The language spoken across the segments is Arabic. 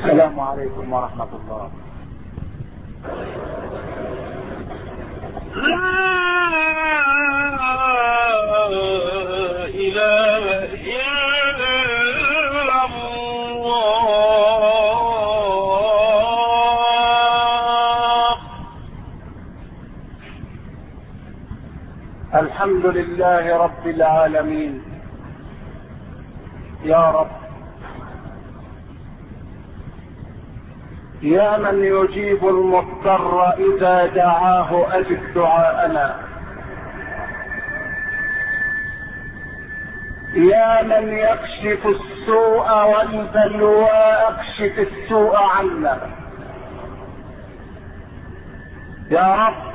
السلام عليكم ورحمة الله. لا إله إلا الله. الحمد لله رب العالمين. يا رب، يا من يجيب المضطر إذا دعاه أجب دعاءنا، يا من يكشف السوء والبلوى اكشف السوء عنا. يا رب،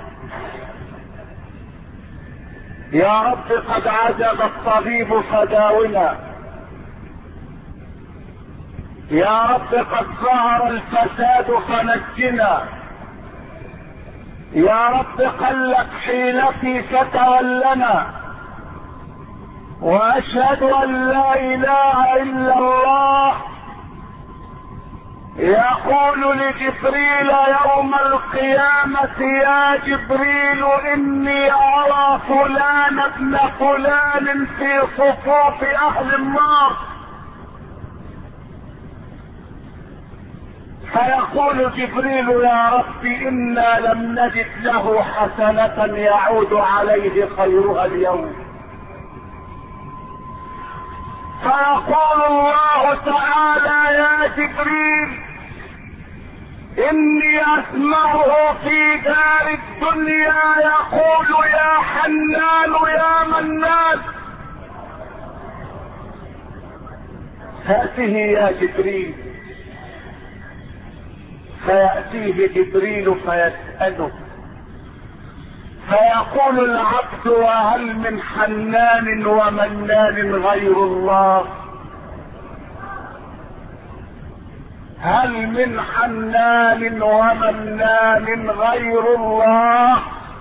يا رب قد عجب الطبيب فداونا، يا رب قد ظهر الفساد فنجنا، يا رب قلت حيلتي فتولنا، واشهد ان لا اله الا الله. يقول لجبريل يوم القيامة: يا جبريل اني ارى فلان ابن فلان في صفوف اهل النار. فيقول جبريل: يا رب انا لم نجد له حسنة يعود عليه خيرها اليوم. فيقول الله تعالى: يا جبريل اني اسمعه في دار الدنيا يقول: يا حنان يا منان. هاته يا جبريل. فيأتيه جبريل فيسأله، فيقول العبد: وهل من حنان ومنان غير الله؟ هل من حنان ومنان غير الله؟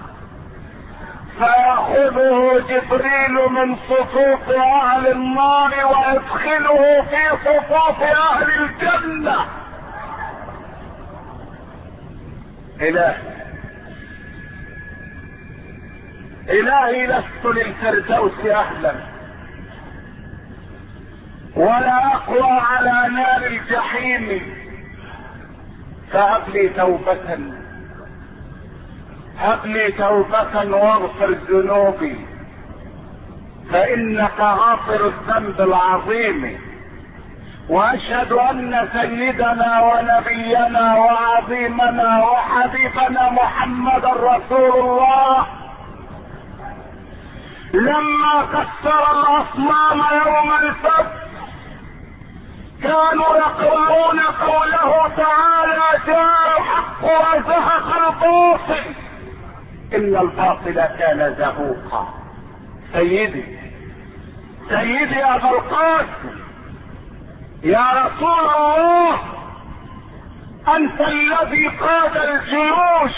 فيأخذه جبريل من صفوف اهل النار ويدخله في صفوف اهل الجنة. إلهي لست للفردوس أهلا، ولا أقوى على نار الجحيم، فهب لي توبة، هب لي توبة واغفر ذنوبي، فإنك غافر الذنب العظيم. وأشهد أن سيدنا ونبينا وعظيمنا وحبيبنا محمد رسول الله لما كسر الأصنام يوم الفتح كانوا يقولون قوله تعالى: جاء الحق وزهق الباطل إن الباطل كان زهوقا. سيدي أبا القاسم، يا رسول الله، أنت الذي قاد الجيوش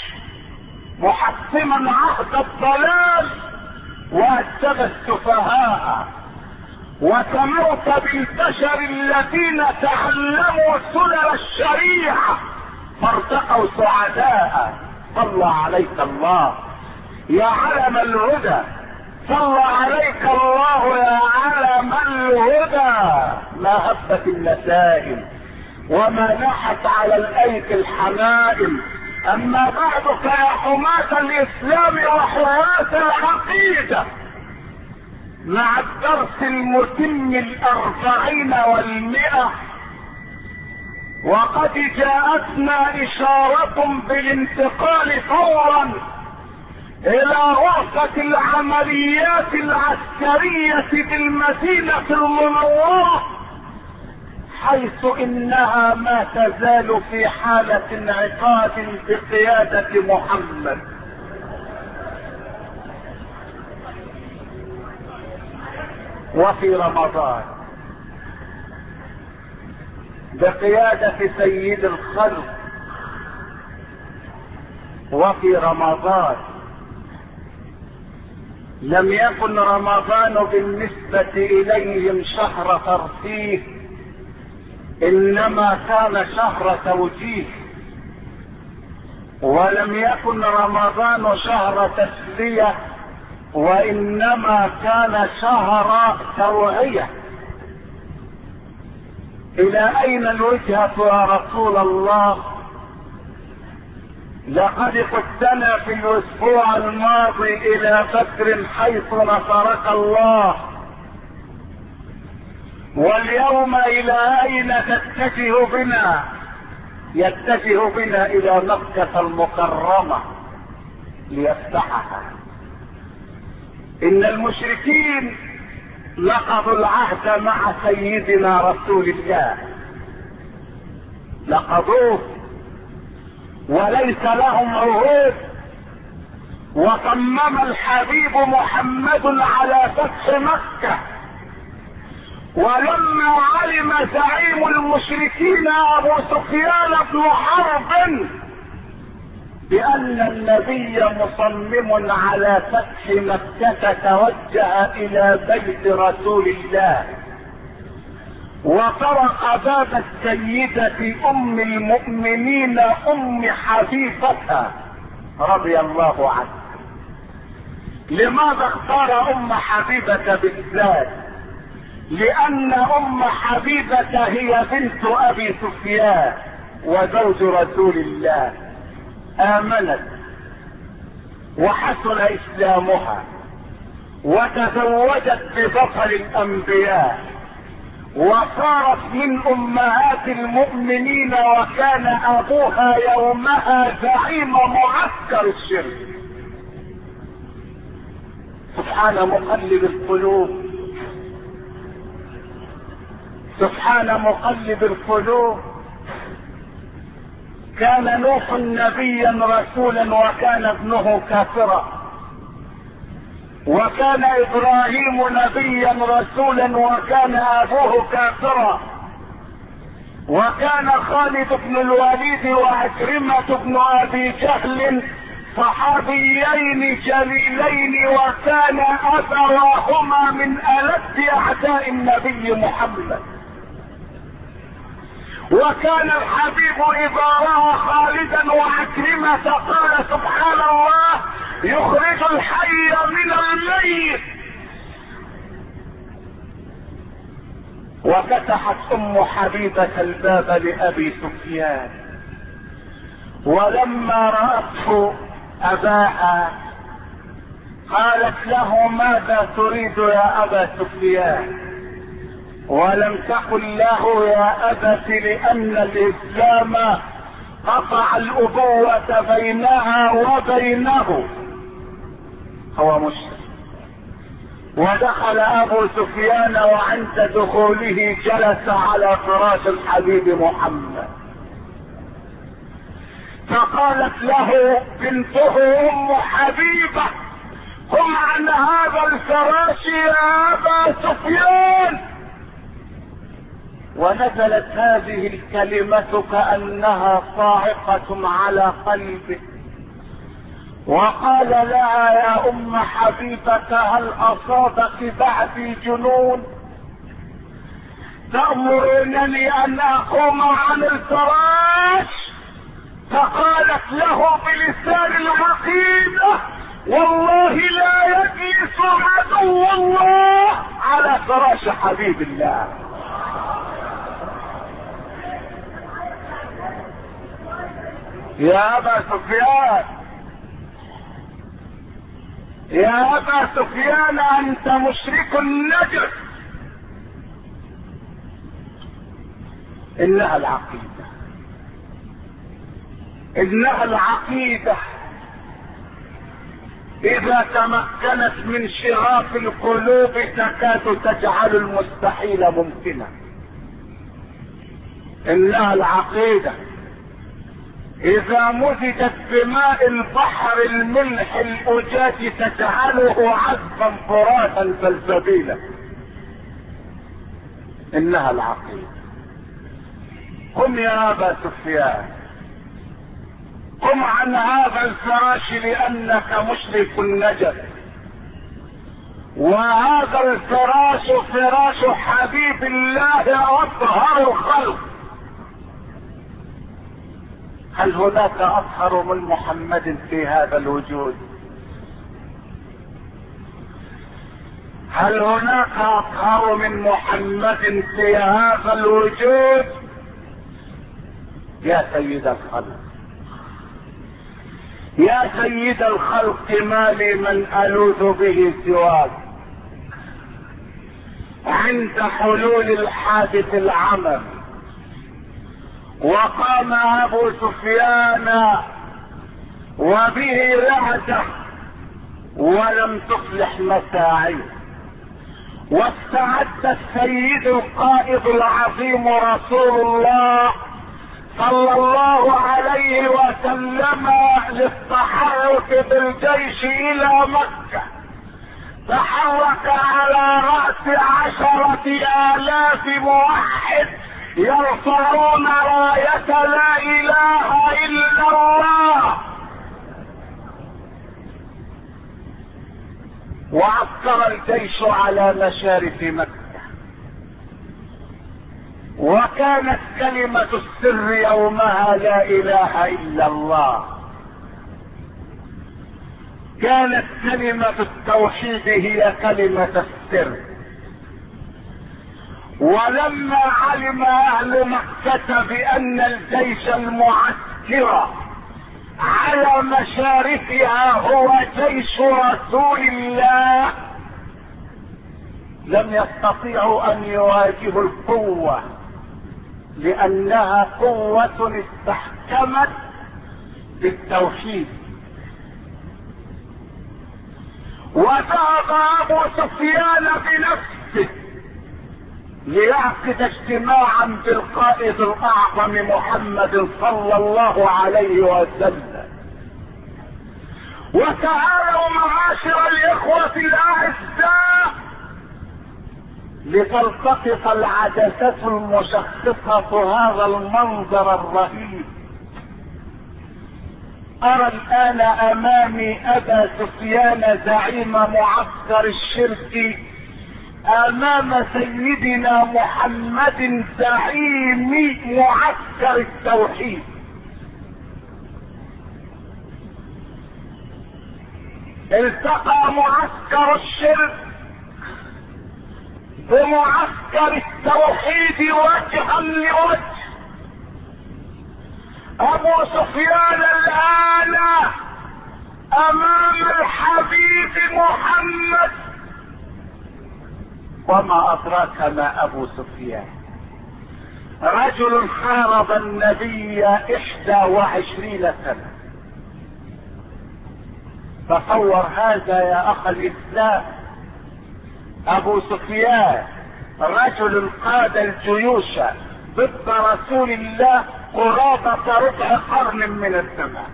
محسما عهد الضلال وأدب السفهاء، وسموت بالبشر الذين تعلموا سنن الشريعة فارتقوا سعداء. صلى عليك الله يا علم الهدى، صلى عليك الله يا علم الهدى. ما هبت النسائم وما نحت على الايدي الحمائم. اما بعد فيا حماة الاسلام وحراس العقيدة، مع الدرس المتم 40 و100، وقد جاءتنا اشارة بالانتقال فورا الى غرفة العمليات العسكرية بالمدينة المنورة، حيث انها ما تزال في حالة انعقاد بقيادة محمد. وفي رمضان بقيادة سيد الخلق. وفي رمضان لم يكن رمضان بالنسبة اليهم شهر ترفيه، انما كان شهر توجيه، ولم يكن رمضان شهر تسلية، وانما كان شهر توعية. الى اين الوجهة يا رسول الله؟ لقد قدنا في الاسبوع الماضي الى بدر حيث نصرك الله، واليوم الى اين تتجه بنا؟ يتجه بنا الى مكة المكرمة ليفتحها. ان المشركين نقضوا العهد مع سيدنا رسول الله، نقضوه وليس لهم عهود، وصمم الحبيب محمد على فتح مكة. ولما علم زعيم المشركين ابو سفيان بن حرب بان النبي مصمم على فتح مكة توجه الى بيت رسول الله، وطرق باب السيدة ام المؤمنين ام حبيبة رضي الله عنها. لماذا اختار ام حبيبة بالذات؟ لان ام حبيبة هي بنت ابي سفيان وزوج رسول الله، امنت وحسن اسلامها وتزوجت ببطل الانبياء، وصارت من امهات المؤمنين، وكان ابوها يومها زعيم معسكر الشرك. سبحان مقلب القلوب، سبحان مقلب القلوب. كان نوح نبيا رسولا وكان ابنه كافرا، وكان ابراهيم نبيا رسولا وكان ابوه كافرا، وكان خالد بن الوليد وعكرمة بن ابي جهل صحابيين جليلين، وكان ابواهما من ألد اعداء النبي محمد. وكان الحبيب اذا راى خالدا وعكرمة قال سبحان الله يخرج الحي من الميت. وفتحت ام حبيبة الباب لابي سفيان، ولما رأته اباها قالت له ماذا تريد يا ابا سفيان؟ ولم تقل له يا ابت لان الاسلام قطع الابوة بينها وبينه، هو مشرك. ودخل ابو سفيان وعند دخوله جلس على فراش الحبيب محمد، فقالت له بنته ام حبيبة قم عن هذا الفراش يا ابا سفيان. ونزلت هذه الكلمة كأنها صاعقة على قلبه، وقال لها يا ام حبيبة هل اصابك بعدي جنون؟ تأمرنني ان اقوم عن الفراش؟ فقالت له بلسان العقيدة والله لا يجلس عدو الله على فراش حبيب الله. يا ابا سفيان، يا ابا سفيان انت مشرك نجس. انها العقيدة، انها العقيدة اذا تمكنت من شغاف القلوب تكاد تجعل المستحيل ممكنا. انها العقيدة اذا مزجت بماء البحر الملح الاجاج تجعله عذبا فراتا سلسبيلا. انها العقيدة. قم يا ابا سفيان، قم عن هذا الفراش لانك مشرك نجس، وهذا الفراش فراش حبيب الله اطهر الخلق. هل هناك اطهر من محمد في هذا الوجود؟ هل هناك اطهر من محمد في هذا الوجود؟ يا سيد الخلق، يا سيد الخلق، ما لي من ألوذ به سواك. عند حلول الحادث العمم وقام أبو سفيان وبه رعدة ولم تصلح مساعيه، واستعد السيد القائد العظيم رسول الله صلى الله عليه وسلم للتحرك بالجيش الى مكة. تحرك على رأس 10,000 موحد يرفعون راية لا اله الا الله. وعسكر الجيش على مشارف مكة، وكانت كلمة السر يومها لا اله الا الله. كانت كلمة التوحيد هي كلمة السر. ولما علم اهل مكة بان الجيش المعسكر على مشارفها هو جيش رسول الله، لم يستطيعوا ان يواجهوا القوة، لانها قوة استحكمت بالتوحيد. وذهب ابو سفيان بنفسه ليعقد اجتماعا بالقائد الاعظم محمد صلى الله عليه وسلم. وتعالوا معاشر الاخوة الاعزاء لتلتقط العدسة المشخصة هذا المنظر الرهيب. ارى الان امامي ابا سفيان زعيم معسكر الشرك امام سيدنا محمد زعيم معسكر التوحيد. التقى معسكر الشرك بمعسكر التوحيد وجها لوجه. ابو سفيان الان امام الحبيب محمد. وما ادراك ما ابو سفيان؟ رجل حارب النبي 21 سنة. تصور هذا يا اخ الاسلام. ابو سفيان رجل قاد الجيوش ضد رسول الله قرابة ربع قرن من الزمان.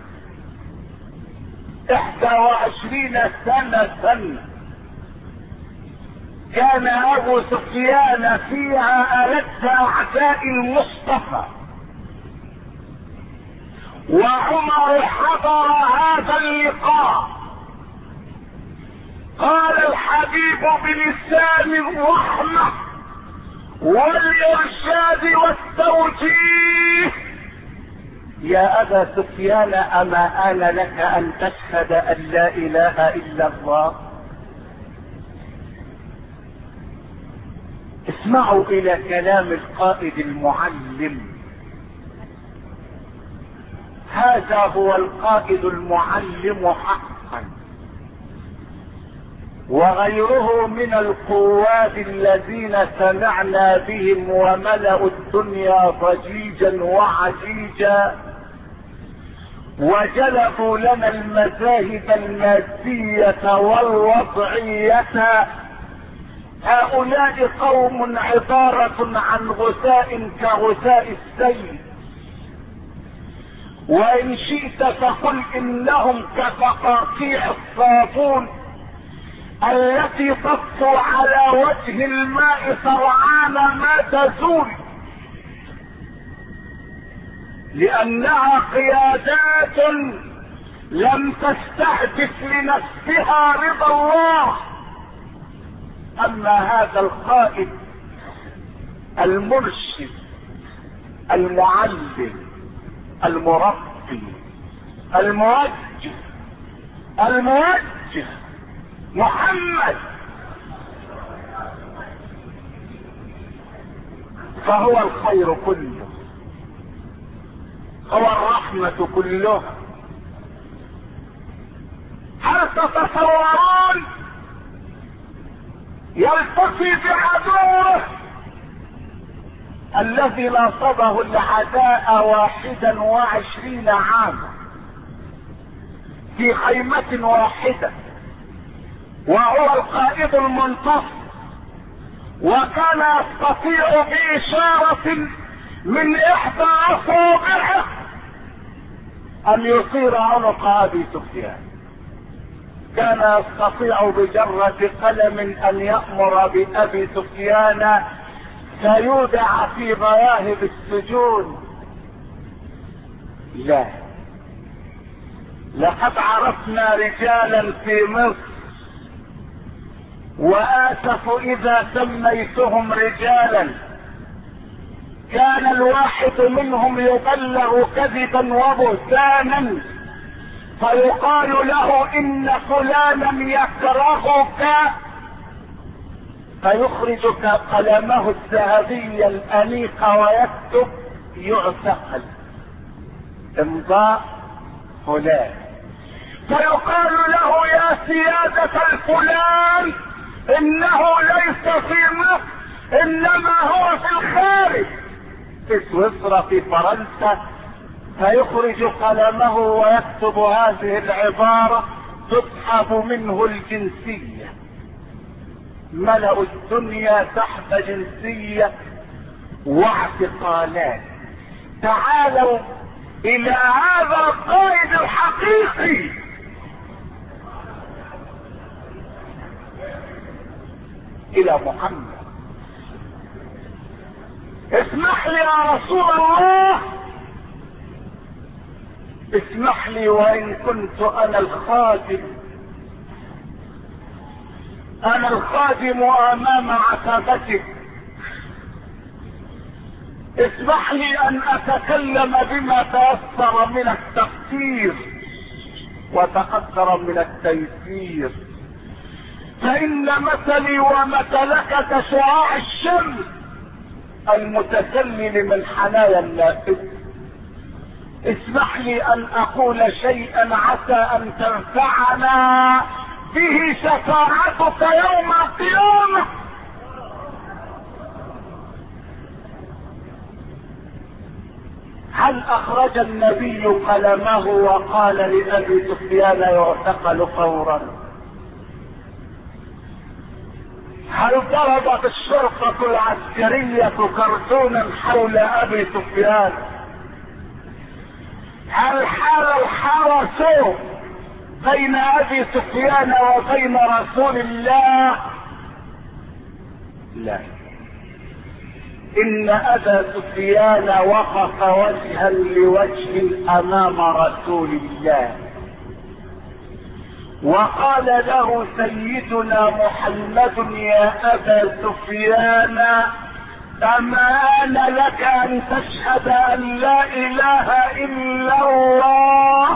21 سنة كان ابو سفيان فيها ألد اعداء المصطفى. وعمر حضر هذا اللقاء. قال الحبيب بلسان الرحمة والارشاد والتوجيه: يا ابا سفيان اما آن لك ان تشهد ان لا اله الا الله؟ اسمعوا الى كلام القائد المعلم. هذا هو القائد المعلم حقا، وغيره من القواد الذين سمعنا بهم وملأوا الدنيا ضجيجا وعجيجا وجلبوا لنا المذاهب المادية والوضعية. هؤلاء قوم عبارة عن غثاء كغثاء السيل، وإن شئت فقل إنهم كفقاقيع الصابون التي تطفو على وجه الماء سرعان ما تزول، لأنها قيادات لم تستهدف لنفسها رضا الله. أما هذا القائد المرشد المعلم المربي المعطي الموجه محمد، فهو الخير كله، هو الرحمة كلها. هل تتصورون يلتقي بعدوه الذي ناصبه العداء 21 عاما في خيمة واحدة، وهو القائد المنتصر، وكان يستطيع بإشارة من إحدى أصابعه أن يصير عنق أبي سفيان، كان يستطيع بجرة قلم أن يأمر بأبي سفيان فيودع في غياهب السجون. لا، لقد عرفنا رجالا في مصر وآسف إذا سميتهم رجالا، كان الواحد منهم يبلغ كذبا وبهتانا فيقال له إن فلانا يكرهك، فيخرج قلمه الذهبي الأنيق ويكتب يعتقل امضاء فلان، فيقال له يا سيادة الفلان انه ليس في مصر انما هو في الخارج، في سويسرا، في فرنسا، فيخرج قلمه ويكتب هذه العبارة تسحب منه الجنسية. ملأوا الدنيا تحت جنسية واعتقالات. تعالوا الى هذا القائد الحقيقي، الى محمد. اسمح لي يا رسول الله، اسمح لي وان كنت انا الخادم امام عتبتك، اسمح لي ان اتكلم بما تيسر من التفسير وتقدر من التيسير، فان مثلي ومثلك كشعاع الشمس المتسلل من حنايا النافذ. اسمح لي ان اقول شيئا عسى ان تنفعنا به شفاعتك يوم القيامة. هل اخرج النبي قلمه وقال لأبي سفيان يعتقل فورا؟ هل ضربت الشرطة العسكرية كرتونا حول أبي سفيان؟ هل حال الحرس بين أبي سفيان وبين رسول الله؟ لا، إن أبا سفيان وقف وجها لوجه أمام رسول الله وقال له سيدنا محمد يا أبا سفيان أما آن لك أن تشهد أن لا إله إلا الله؟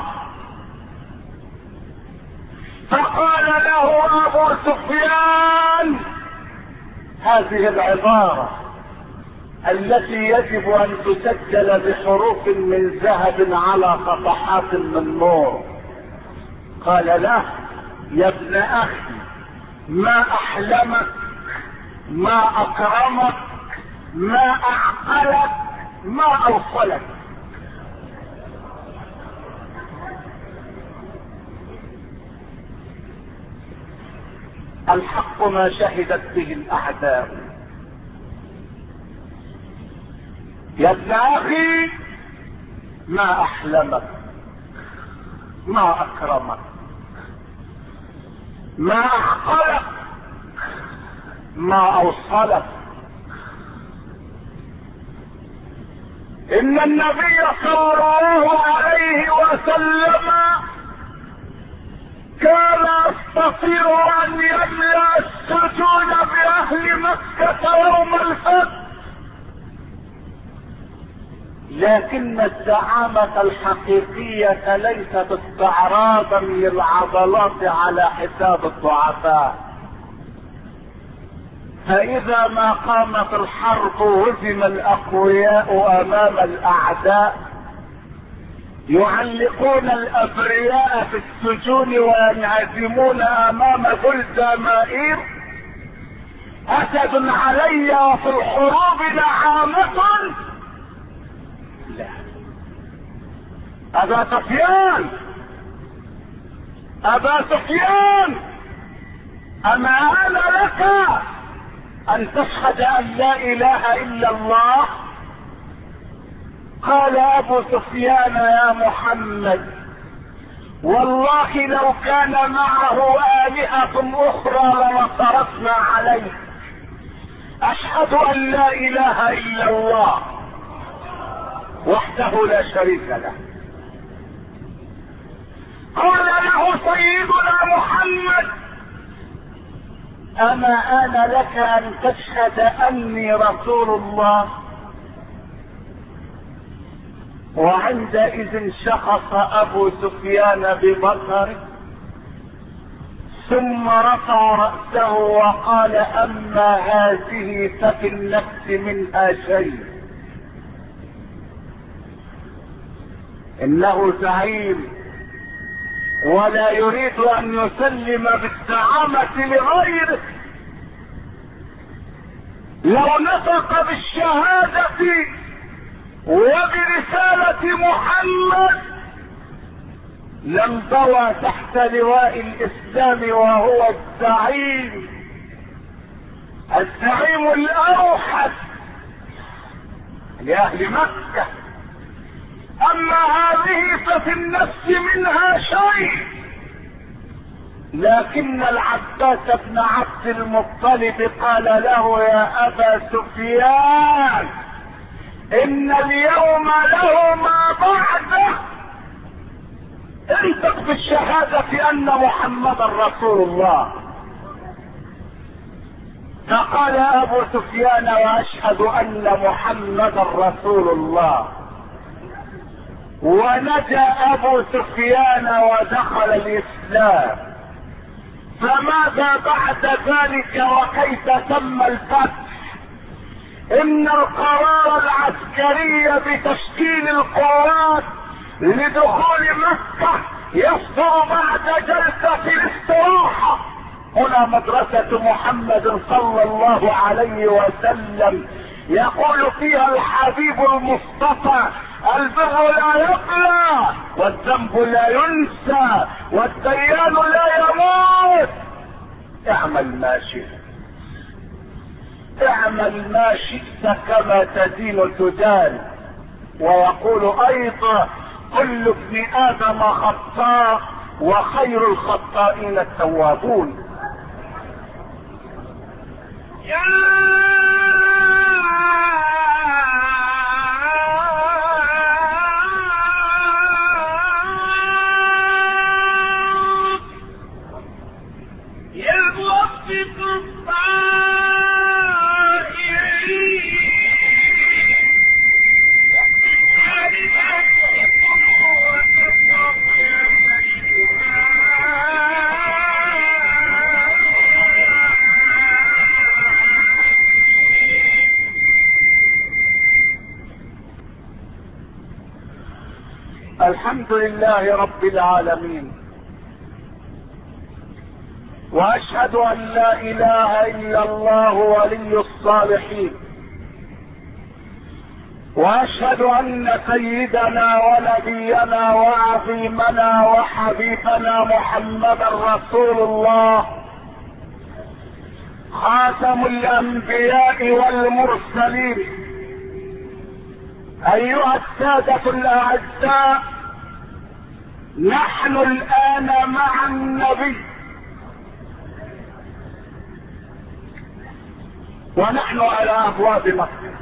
فقال له أبو سفيان هذه العبارة التي يجب أن تسجل بحروف من ذهب على صفحات من نور. قال له يا ابن أخي ما أحلمك، ما أكرمك، ما أعقلك، ما أوصلك. الحق ما شهدت به الأعداء. يا ابن أخي ما أحلمك، ما أكرمك، ما أعقلك، ما أوصلك. إن النبي صلى الله عليه وسلم كان يستطيع أن يملأ السجون بأهل مكة يوم الفتح، لكن الزعامة الحقيقية ليست استعراضا للعضلات على حساب الضعفاء. فإذا ما قامت الحرب وهزم الأقوياء أمام الأعداء يعلقون الأبرياء في السجون وينعزمون أمام جلدامائر. أسد علي وفي الحروب نعامة. لا، أبا سفيان أبا سفيان، أما أنا لك أن تشهد أن لا إله إلا الله؟ قال أبو سفيان: يا محمد، والله لو كان معه آلهة أخرى لنصرتنا عليه. أشهد أن لا إله إلا الله وحده لا شريك له. قال له سيدنا محمد: أما آن لك أن تشهد أني رسول الله؟ وعندئذ شخص أبو سفيان ببصره ثم رفع رأسه وقال: أما هذه ففي النفس منها شيء. إنه زعيم ولا يريد أن يسلم بالزعامة لغيره. لو نطق بالشهادة وبرسالة محمد لانضوى تحت لواء الإسلام وهو الزعيم الأوحد لأهل مكة. أما هذه ففي النفس منها شيء. لكن العباس بن عبد المطلب قال له: يا أبا سفيان، إن اليوم له ما بعده، انطق بالشهادة أن محمدا رسول الله. فقال أبو سفيان: وأشهد أن محمدا رسول الله. ونجا أبو سفيان ودخل الإسلام. فماذا بعد ذلك وكيف تم الفتح؟ إن القرار العسكري بتشكيل القوات لدخول مكة يصدر بعد جلسة الاستراحة. هنا مدرسة محمد صلى الله عليه وسلم يقول فيها الحبيب المصطفى: البر لا يبلى والذنب لا ينسى والديان لا يموت. اعمل ما شئت، اعمل ما شئت كما تدين تدان. ويقول ايضا: كل ابن ادم خطاء وخير الخطائين التوابون. الحمد لله رب العالمين، واشهد ان لا اله الا الله ولي الصالحين، واشهد ان سيدنا ونبينا وعظيمنا وحبيبنا محمدا رسول الله، خاتم الانبياء والمرسلين. ايها السادة الاعزاء، نحن الان مع النبي، ونحن على ابواب مكة.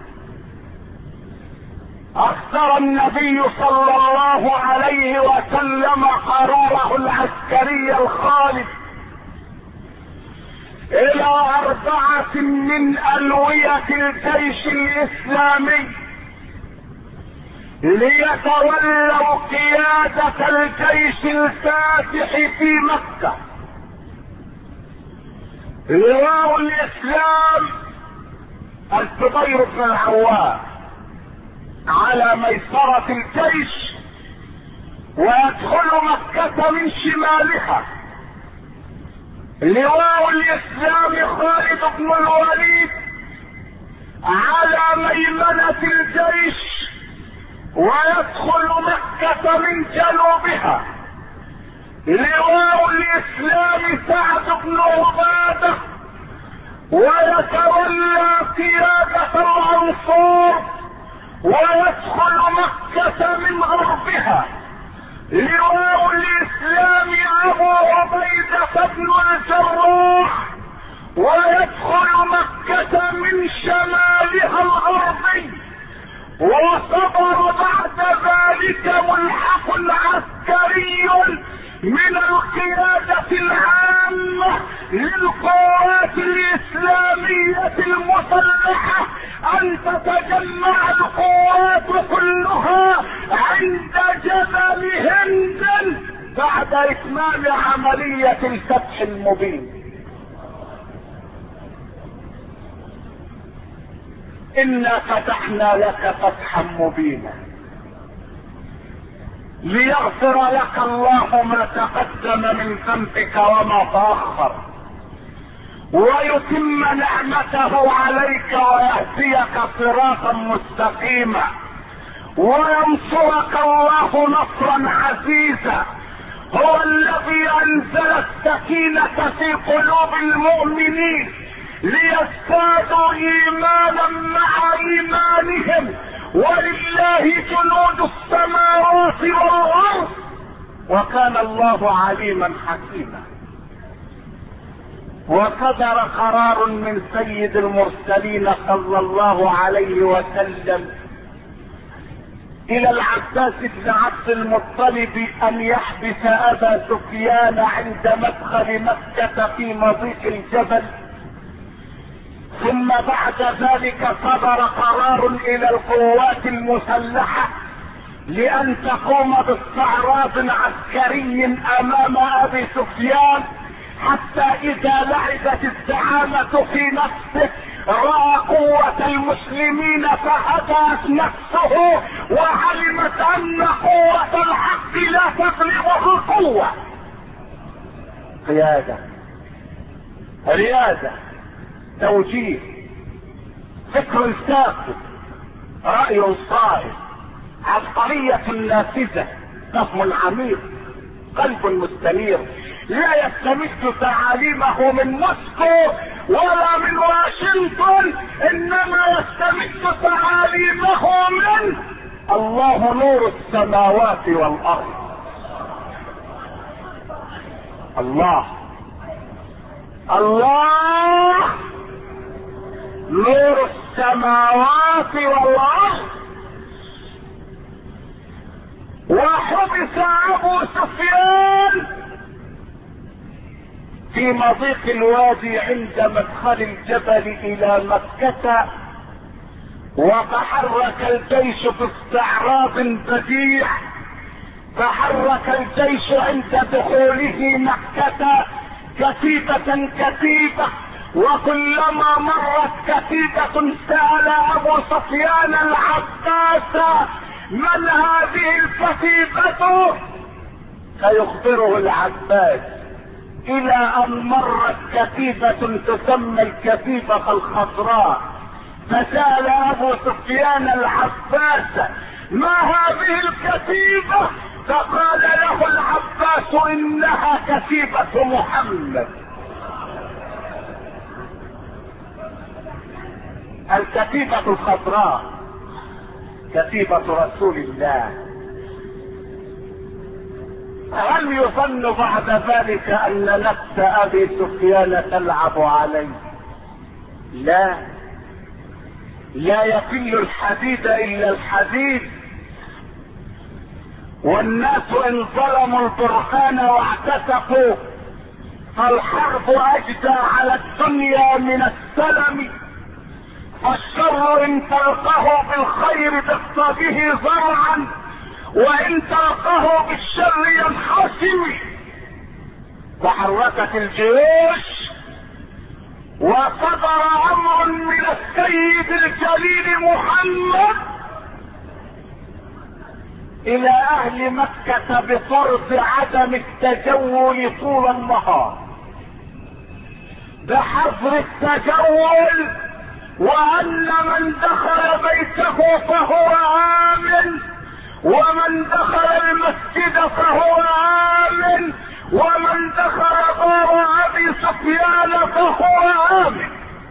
اصدر النبي صلى الله عليه وسلم قراره العسكري الخالد الى 4 من الوية الجيش الاسلامي ليتولوا قيادة الجيش الفاتح في مكة. لواء الاسلام الزبير بن العوام على ميسرة الجيش، ويدخل مكة من شمالها. لواء الاسلام خالد بن الوليد على ميمنة الجيش، ويدخل مكة من جنوبها. لواء الاسلام سعد بن عبادة ويتولى قيادة الانصار ويدخل مكة من غربها. لواء الاسلام ابو عبيدة بن الجراح ويدخل مكة من شمالها الغربي. وصدر بعد ذلك ملحق عسكري من القيادة العامة للقوات الإسلامية المسلحة أن تتجمع القوات كلها عند جبل هند بعد إتمام عملية الفتح المبين. إنا فتحنا لك فتحا مبينا ليغفر لك الله ما تقدم من ذنبك وما تأخر، ويتم نعمته عليك ويهديك صراطا مستقيما، وينصرك الله نصرا عزيزا. هو الذي انزل السكينة في قلوب المؤمنين ليزدادوا ايمانا مع ايمانهم، ولله جنود السماوات والارض، وكان الله عليما حكيما. وصدر قرار من سيد المرسلين صلى الله عليه وسلم الى العباس بن عبد المطلب ان يحبس ابا سفيان عند مدخل مكة في مضيق الجبل. ثم بعد ذلك صدر قرار الى القوات المسلحة لان تقوم باستعراض عسكري امام ابي سفيان، حتى اذا لعبت الزعامة في نفسه رأى قوة المسلمين فهدأت نفسه وعلمت ان قوة الحق لا تغلبه القوة. قيادة، ريادة، توجيه، فكر ساخن، رأي صائب، عبقرية نافذة، فهم عميق، قلب مستنير، لا يستمد تعاليمه من موسكو ولا من واشنطن، انما يستمد تعاليمه من الله نور السماوات والارض. الله نور السماوات والارض. وحبس ابو سفيان في مضيق الوادي عند مدخل الجبل الى مكة، وتحرك الجيش باستعراض بديع. تحرك الجيش عند دخوله مكة كتيبة كتيبة، وكلما مرت كتيبة سأل ابو سفيان العباس من هذه الكتيبة، فيخبره العباس، الى ان مرت كتيبة تسمى الكتيبة الخضراء، فسأل ابو سفيان العباس ما هذه الكتيبة، فقال له العباس انها كتيبة محمد. الكتيبة الخضراء كتيبة رسول الله. هل يظن بعد ذلك ان نفس ابي سفيان تلعب عليه؟ لا يقل الحديد الا الحديد. والناس ان ظلموا البرهان واعتسفوا فالحرب اجدى على الدنيا من السلم. الشر ان تلقه بالخير تصطبه زرعا، وان تلقه بالشر ينحسم. تحركت الجيوش وصدر امر من السيد الجليل محمد الى اهل مكة بفرض عدم التجول طول النهار، بحظر التجول، وان من دخل بيته فهو امن، ومن دخل المسجد فهو امن، ومن دخل دار ابي سفيان فهو امن.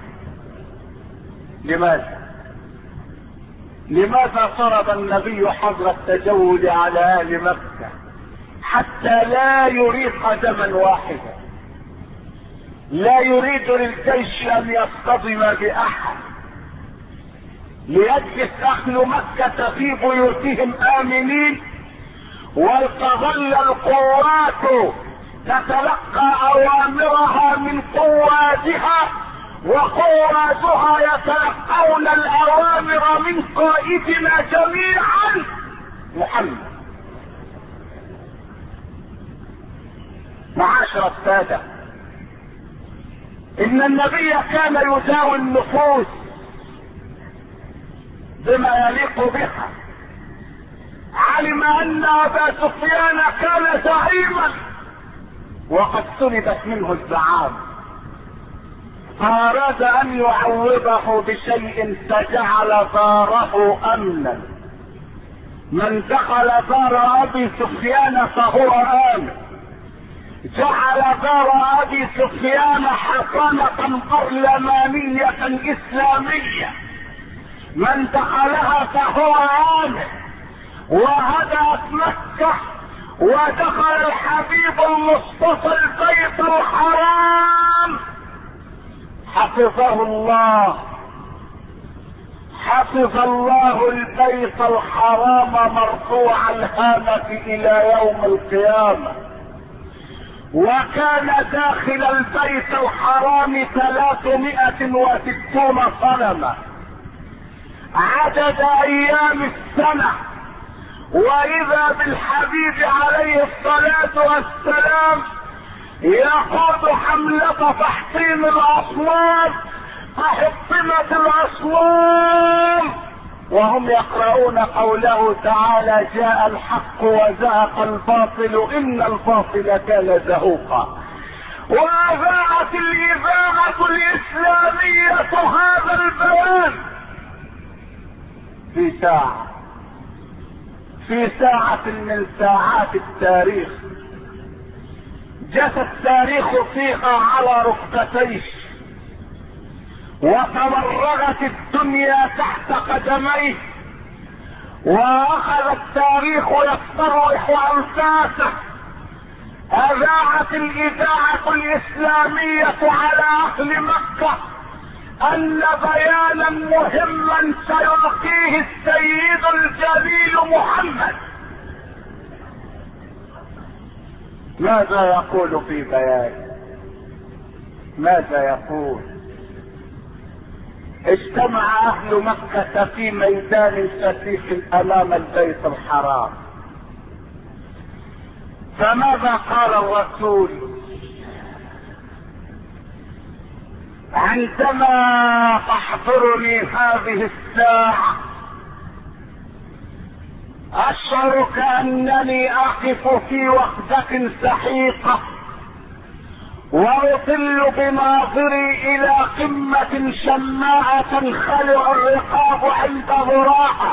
لماذا فرض النبي حظر التجول على اهل مكة؟ حتى لا يريق دما واحدا، لا يريد للجيش ان يصطدم باحد، ليجلس اهل مكة في بيوتهم امنين، ولتظل القوات تتلقى اوامرها من قوادها، وقوادها يتلقون الاوامر من قائدنا جميعا محمد. معاشر السادة، ان النبي كان يداوي النفوس بما يليق بها. علم ان ابا سفيان كان زعيما وقد سلبت منه الزعامة، فاراد ان يعوضه بشيء فجعل داره امنا. من دخل دار ابي سفيان فهو امن، جعل دار ابي سفيان حصانة برلمانية اسلامية، من دخلها فهو امن. وهدأت مكة ودخل الحبيب المصطفى البيت الحرام، حفظه الله، حفظ الله البيت الحرام مرفوع الهامة الى يوم القيامة. وكان داخل البيت الحرام 360 صنما عدد ايام السنة. واذا بالحبيب عليه الصلاة والسلام يقود حملة تحطيم الاصنام، فحطمت الاصنام وهم يقرؤون قوله تعالى: جاء الحق وزهق الباطل ان الباطل كان زهوقا. واذاعت الاذاعة الاسلامية هذا البيان في ساعة من ساعات التاريخ، جثى التاريخ فيها على ركبتيه، وتمرغت الدنيا تحت قدميه، واخذ التاريخ يستروح انفاسه. اذاعت الاذاعة الاسلامية على اهل مكة ان بيانا مهما سيلقيه السيد الجليل محمد. ماذا يقول في بيان؟ ماذا يقول؟ اجتمع اهل مكة في ميدان فتيح امام البيت الحرام، فماذا قال الرسول عندما تحضرني هذه الساعة؟ اشعر كأنني اقف في وحدة سحيقة، واطل بناظري الى قمة شماء تنخلع الرقاب عند ذراعها.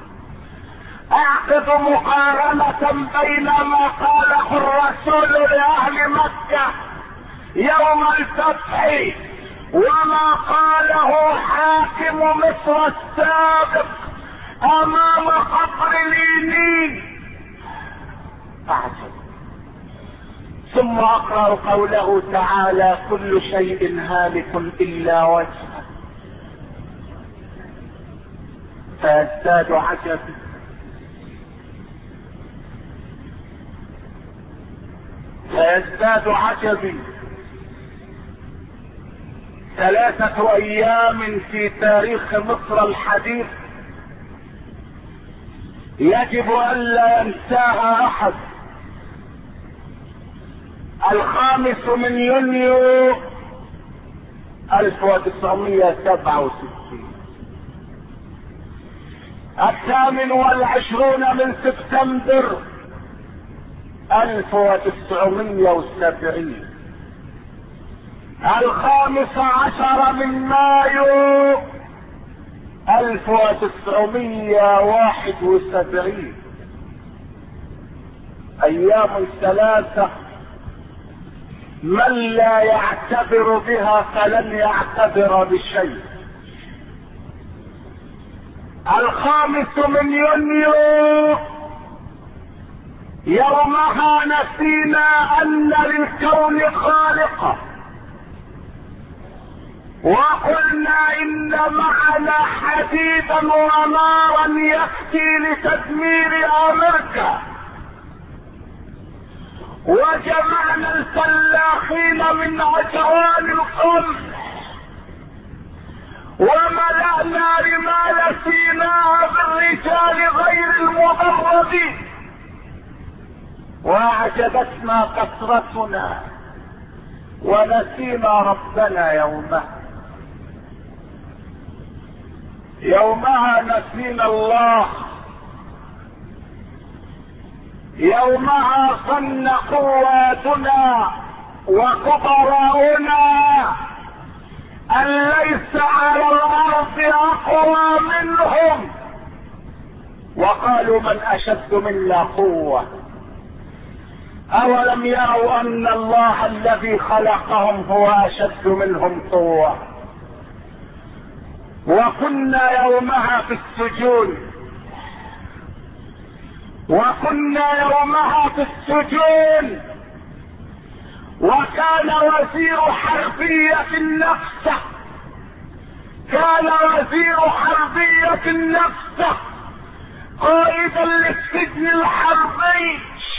اعقد مقارنة بين ما قاله الرسول لاهل مكة يوم الفتح وما قاله حاكم مصر السابق امام قبر لينين. اعجب. ثم اقرأ قوله تعالى: كل شيء هالك الا وجهه. فيزداد عجبي، 3 ايام في تاريخ مصر الحديث يجب الا ينساها احد. 5 يونيو 1967، 28 سبتمبر 1970، 15 مايو 1971. ايام 3 من لا يعتبر بها فلن يعتبر بشيء. 5 يونيو يومها نسينا ان للكون خالقا، وقلنا ان معنا حديدا ونارا يكفي لتدمير امريكا، وجمعنا الفلاحين من عجوان القمح وملأنا رمال سيناء بالرجال غير المضربين، واعجبتنا كثرتنا ونسينا ربنا يومها نسينا الله. يومها ظن قواتنا وكبراؤنا ان ليس على الارض اقوى منهم، وقالوا من اشد منا قوة. اولم يروا ان الله الذي خلقهم هو اشد منهم قوة. وكنا يومها في السجون، وكان وزير حربية النفس قائدا للسجن الحربي،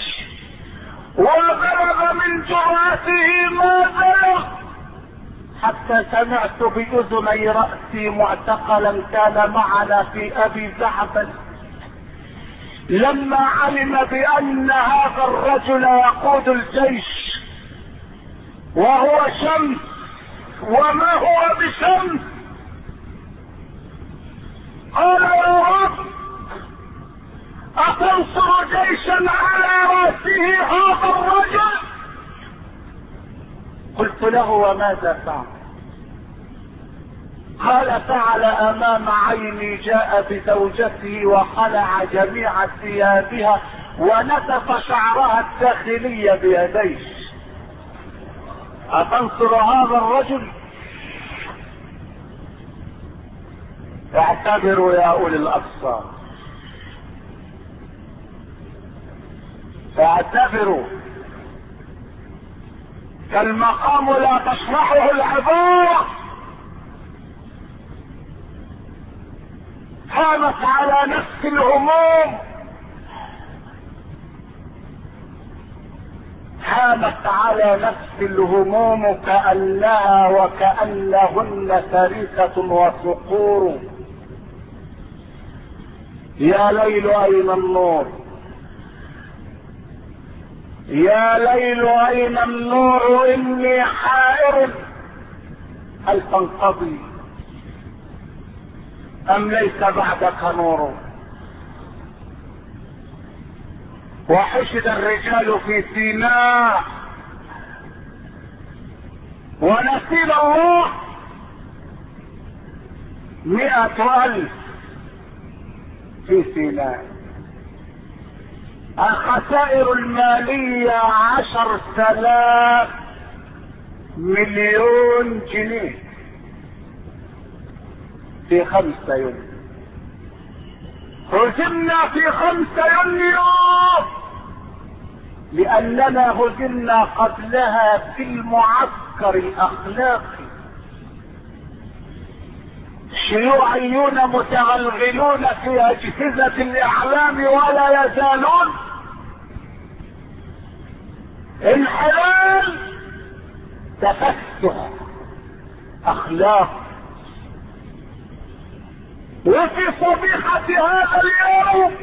وبلغ من جراته ما بلغ، حتى سمعت بأذني رأسي معتقلا كان معنا في أبي زعبل لما علم بأن هذا الرجل يقود الجيش وهو شمس وما هو بشمس، قال يا رب أتنصر جيشا على رأسه هذا الرجل؟ قلت له وماذا فعل؟ قال فعل امام عيني، جاء بزوجته وخلع جميع ثيابها ونتف شعرها الداخلي بيديه. أتنصر هذا الرجل؟ اعتبروا يا اولي الابصار، اعتبروا. فالمقام لا تشرحه العبارة. هانت على نفس الهموم، هانت على نفس الهموم كأنها وكأنهن فريسة وصقور. يا ليل أين النور؟ يا ليل أين النور؟ إني حائر، هل تنقضي أم ليس بعدك نور؟ وحشد الرجال في سيناء ونسيل الله 100,000 في سيناء. الخسائر المالية 10,000 مليون جنيه في 5 يونيو. هزمنا في 5 يونيو لأننا هزمنا قبلها في المعسكر الأخلاقي. شيوعيون متغلغلون في أجهزة الإعلام ولا يزالون. انحلال، تفسح، اخلاق. وفي صبيحة هذا اليوم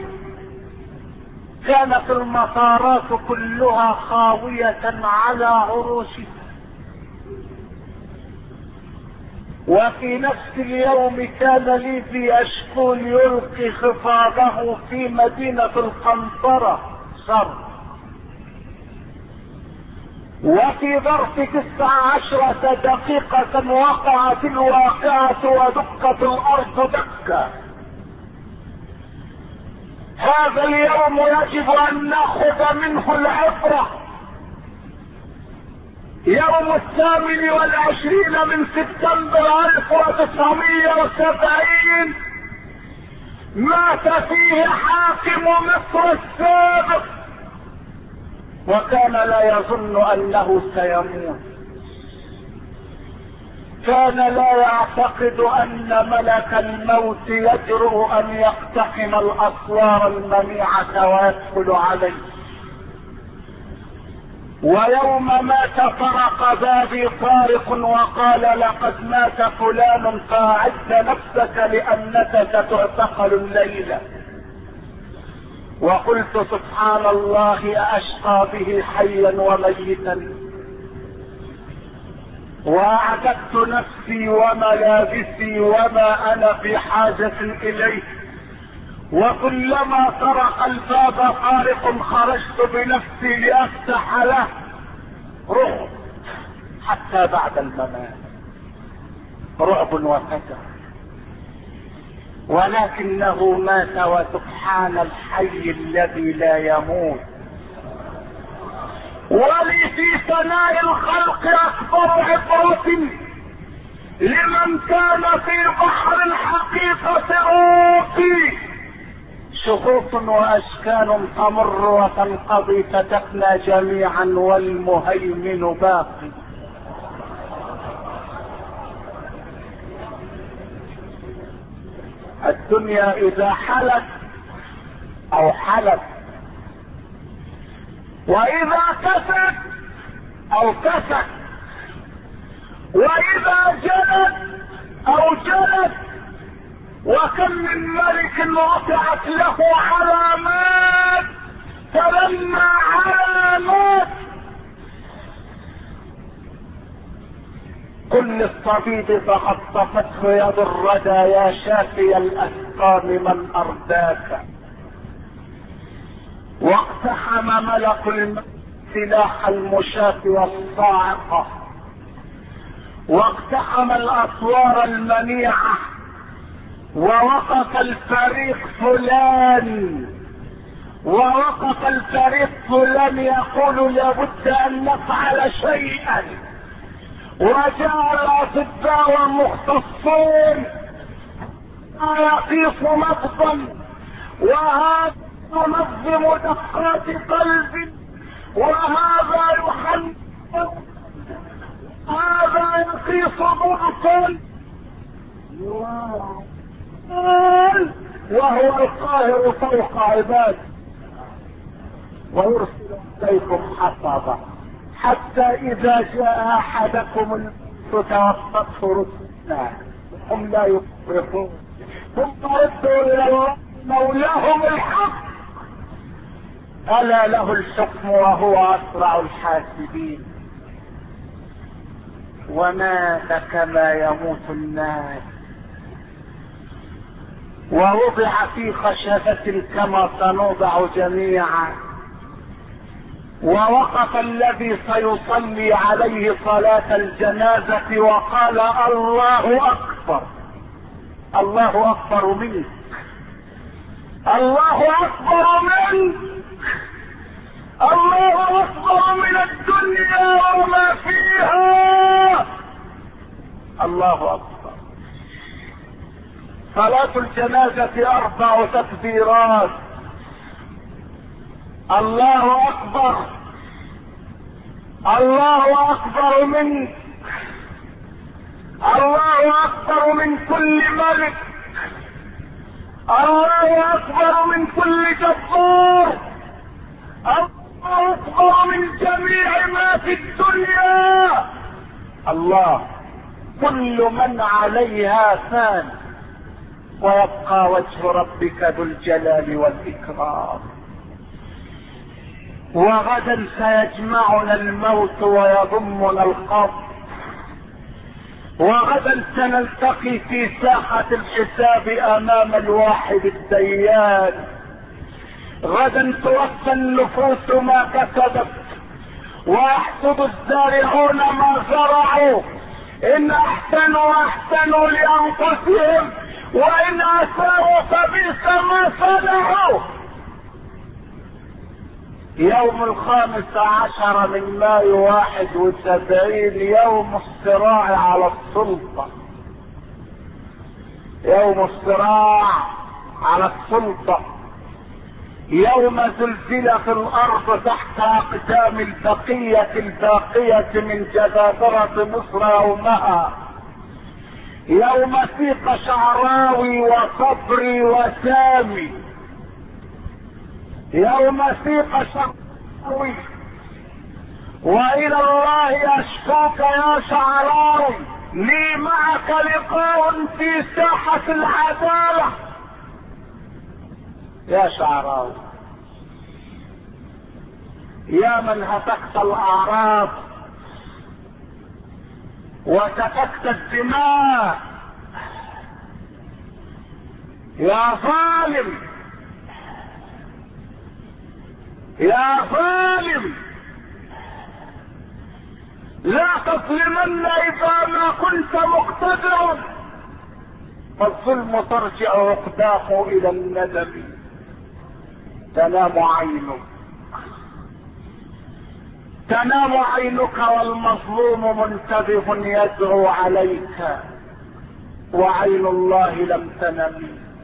كانت المطارات كلها خاوية على عروشها. وفي نفس اليوم كان ليبي اشكول يلقي خفاضه في مدينة القنطرة شرق. وفي ظرف 19 دقيقة وقعت الواقعة ودقت الارض دكة. هذا اليوم يجب ان ناخذ منه العبرة. يوم 28 من سبتمبر 1970 مات فيه حاكم مصر السابق، وكان لا يظن انه سيموت. كان لا يعتقد ان ملك الموت يجرؤ ان يقتحم الاسوار المنيعة ويدخل عليه. ويوم مات طرق بابي طارق وقال لقد مات فلان فاعد نفسك لانك ستعتقل الليلة. وقلت سبحان الله أشقى به حيا وميتا. واعددت نفسي وملابسي وما انا في حاجة اليه، وكلما طرق الباب طارق خرجت بنفسي لافتح له. رعب حتى بعد الممات، رعب وفتر، ولكنه مات وسبحان الحي الذي لا يموت. ولي في ثناء الخلق اكبر عبرة لمن كان في بحر الحقيقة اوفي. شخوص واشكال تمر وتنقضي فتفنى جميعا والمهيمن باقي. الدنيا اذا حلت او حلت، واذا كست او كست، واذا جلت او جلت. وكم من ملك وقعت له علامات فلما علامات كل الصبيب فخطفته يد الردى يا شافي الاسقام من ارداك. واقتحم ملك الموت سلاح المشاة والصاعقة، واقتحم الاسوار المنيعة، ووقف الفريق فلان، ووقف الفريق فلان يقول لابد ان نفعل شيئا. وجاء الاطباء والمختصون يقيس نبضا، وهذا ينظم دقات قلبي، وهذا يحنك، هذا يقيس ضغطا، وهو القاهر فوق عباده ويرسل اليكم حفظا حتى اذا جاء احدكم توفته رسلنا هم لا يفرقون ثم ردوا الى الله مولاهم الحق الا له الحكم وهو اسرع الحاسبين. ومات كما يموت الناس، ووضع في خشبة كما سنوضع جميعا. ووقف الذي سيصلي عليه صلاة الجنازة وقال الله اكبر، الله اكبر منك، الله اكبر منك، الله اكبر من الدنيا وما فيها، الله اكبر. صلاة الجنازة 4 تكبيرات، الله اكبر، الله اكبر منك، الله اكبر من كل ملك، الله اكبر من كل جبار، الله اكبر من جميع ما في الدنيا. الله كل من عليها فان ويبقى وجه ربك ذو الجلال والإكرام. وغدا سيجمعنا الموت ويضمنا القبر، وغدا سنلتقي في ساحة الحساب امام الواحد الديان. غدا توفى النفوس ما كسبت ويحصد الزارعون ما زرعوا، ان احسنوا احسنوا لانفسهم وان اساءوا فبئس ما صنعوا. يوم 15 من مايو 71 يوم الصراع على السلطة، يوم الصراع على السلطة، يوم زلزلت الارض تحت اقدام البقية الباقية من جبابرة مصر يومها، يوم سيق شعراوي وصبري وسامي، يوم سيق شعراوي. والى الله اشكوك يا شعراوي، لي معك لقاء في ساحة العدالة يا شعراوي، يا من هتكت الاعراض وسفكت الدماء، يا ظالم يا ظالم، لا تظلمن اذا ما كنت مقتدرا، فالظلم ترجع عقباه الى الندم. تنام عينك تنام عينك والمظلوم منتبه يدعو عليك، وعين الله لم تنم.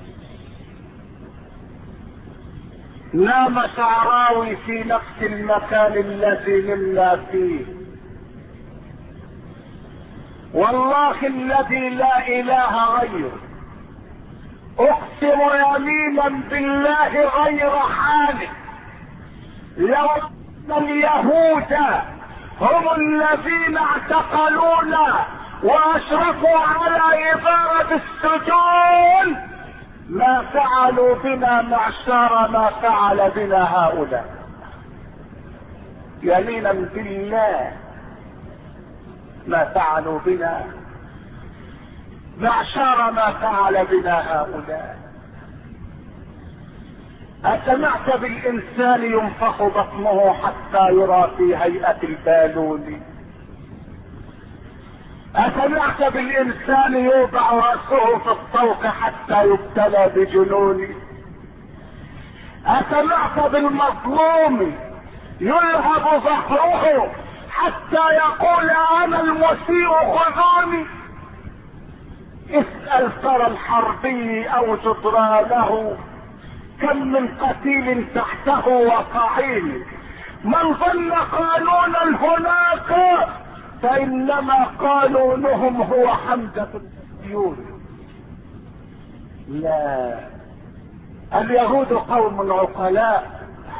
نام شعراوي في نفس المكان الذي نمنا فيه، والله الذي لا اله غيره اقسم يمينا بالله غير حالف، لو ان اليهود هم الذين اعتقلونا واشرفوا على ادارة السجون ما فعلوا بنا معشار ما فعل بنا هؤلاء. يمينا بالله ما فعلوا بنا معشار ما فعل بنا هؤلاء. أسمعت بالإنسان ينفخ بطنه حتى يرى في هيئة البالون؟ أسمعت بالإنسان يوضع رأسه في الطوق حتى يبتلى بجنون؟ أسمعت بالمظلوم يلهب ظهره حتى يقول أنا المسيء خذوني؟ اسأل ترى الحربي أو جدرانه كم من قتيل تحته وقعيل، من ظن قانونا هناك فإنما قانونهم هو حمزة الديون. لا، اليهود قوم عقلاء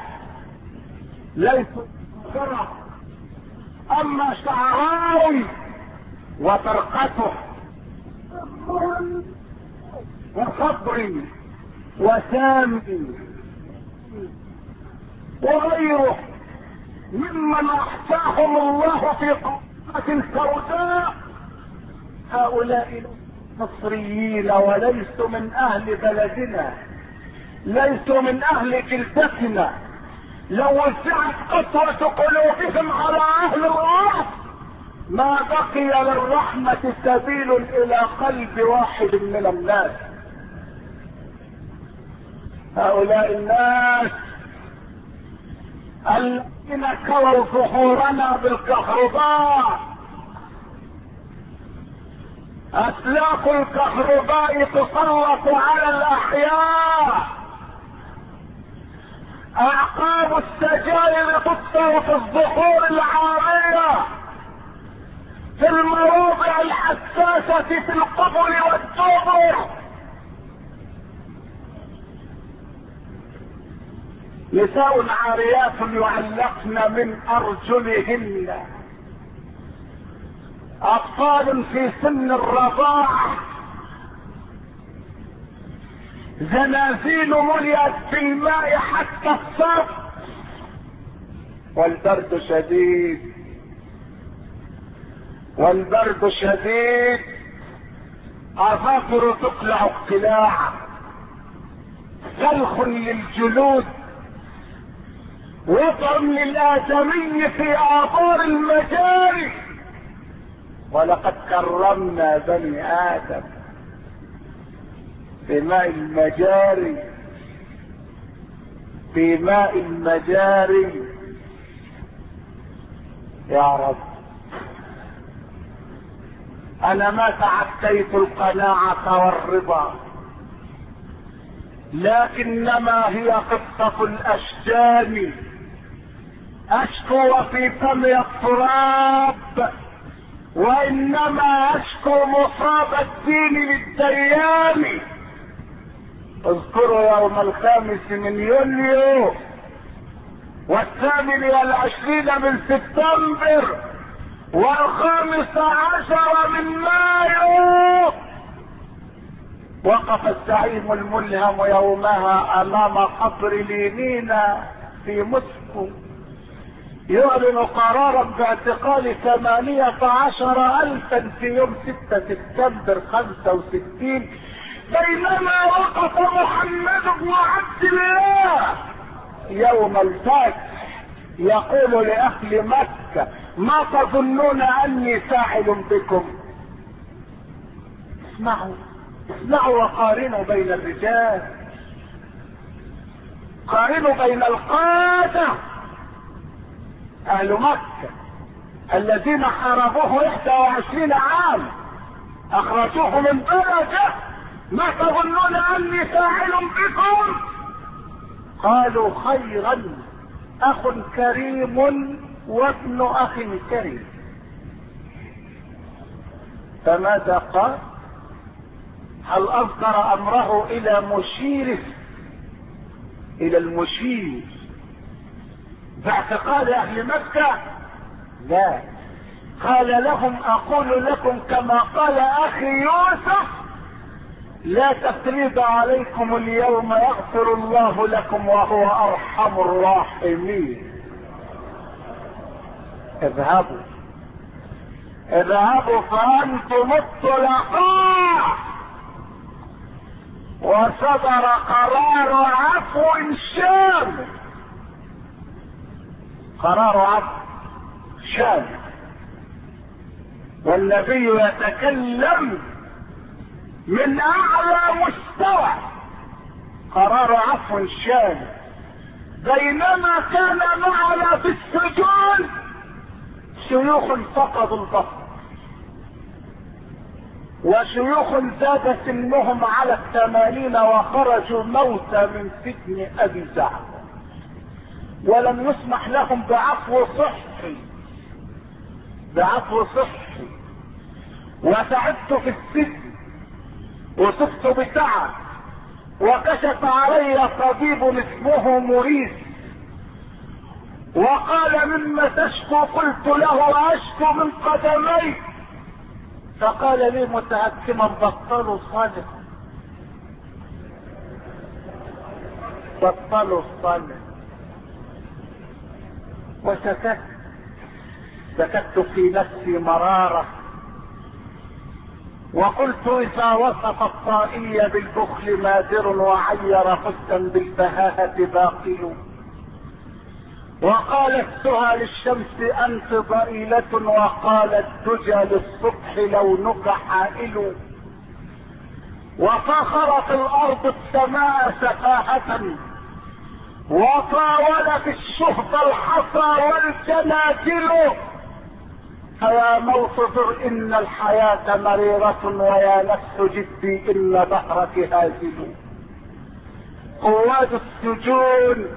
ليسوا فرق. أما شعراوي وفرقته وصبري وسامي وغيره ممن احصاهم الله في قوة سوداء، هؤلاء مصريين وليسوا من اهل بلدنا، ليسوا من اهل جلدتنا. لو وسعت قسوة قلوبهم على اهل الارض ما بقي للرحمة سبيل الى قلب واحد من الناس. هؤلاء الناس الذين كووا ظهورنا بالكهرباء، اسلاك الكهرباء تسلط على الاحياء، اعقاب السجائر تطفئ في الظهور العارية، في المواضع الحساسة في القبل والدبر. نساء عاريات يعلقن من ارجلهن اطفال في سن الرضاعة، زنازين مليت بالماء حتى الصف، والبرد شديد، والبرد شديد، اظافر تقلع اقتلاع، سلخ للجلود، وضع للآدمي في آثار المجاري. ولقد كرمنا بني آدم في ماء المجاري، في ماء المجاري. يا رب، انا ما تعديت القناعة والرضا، لكنما هي قصة الاشجان، اشكو وفي فمي التراب، وانما اشكو مصاب الدين للديان. اذكروا يوم 5 من يوليو و28 من سبتمبر و15 من مايو، وقف الزعيم الملهم يومها امام قبر لينينا في موسكو يعلن قرارا باعتقال 18,000 في يوم 6 سبتمبر 65، بينما وقف محمد بن عبد الله يوم الفتح يقول لأهل مكة: ما تظنون أني فاعل بكم؟ اسمعوا اسمعوا وقارنوا بين الرجال، قارنوا بين القادة أهل مكة الذين حاربوه 21 عام، أخرجوه من بلده. ما تظنون أني فاعل بكم؟ قالوا: خيرا، أخ كريم وابن أخ كريم. فماذا قال؟ هل أصدر أمره إلى مشيره، إلى المشير باعتقاد أهل مكة؟ لا، قال لهم: أقول لكم كما قال أخي يوسف: لا تثريب عليكم اليوم، يغفر الله لكم وهو أرحم الراحمين. اذهبوا اذهبوا فأنتم الطلقاء. وصدر قرار عفو شامل، قرار عفو شامل، والنبي يتكلم من اعلى مستوى، قرار عفو شامل. بينما كان معنا في السجون شيوخ فقدوا البصر، وشيوخ زاد سنهم على 80 وخرجوا موتى من سجن ابي جعفر، ولم يسمح لهم بعفو صحي، بعفو صحي. وتعبت في السجن وصفت بتعب، وكشف علي طبيب اسمه موريس وقال: مما تشكو؟ قلت له: اشكو من قدمي. فقال لي متهكما: بطلوا صلاة، بطلوا الصلاة. وسكت، سكت في نفسي مرارة، وقلت: اذا وصف الطائي بالبخل مادر، وعير فسا بالبهاءة باقل. وقال السهى للشمس: انت ضئيلة، وقال الدجى للصبح: لونك حائل. وفاخرت الارض السماء سفاهة، وطاولت الشهب الحصى والجنادل. فيا موت ذر ان الحياة مريرة، ويا نفس جدي ان بحرك هازل. قواد السجون: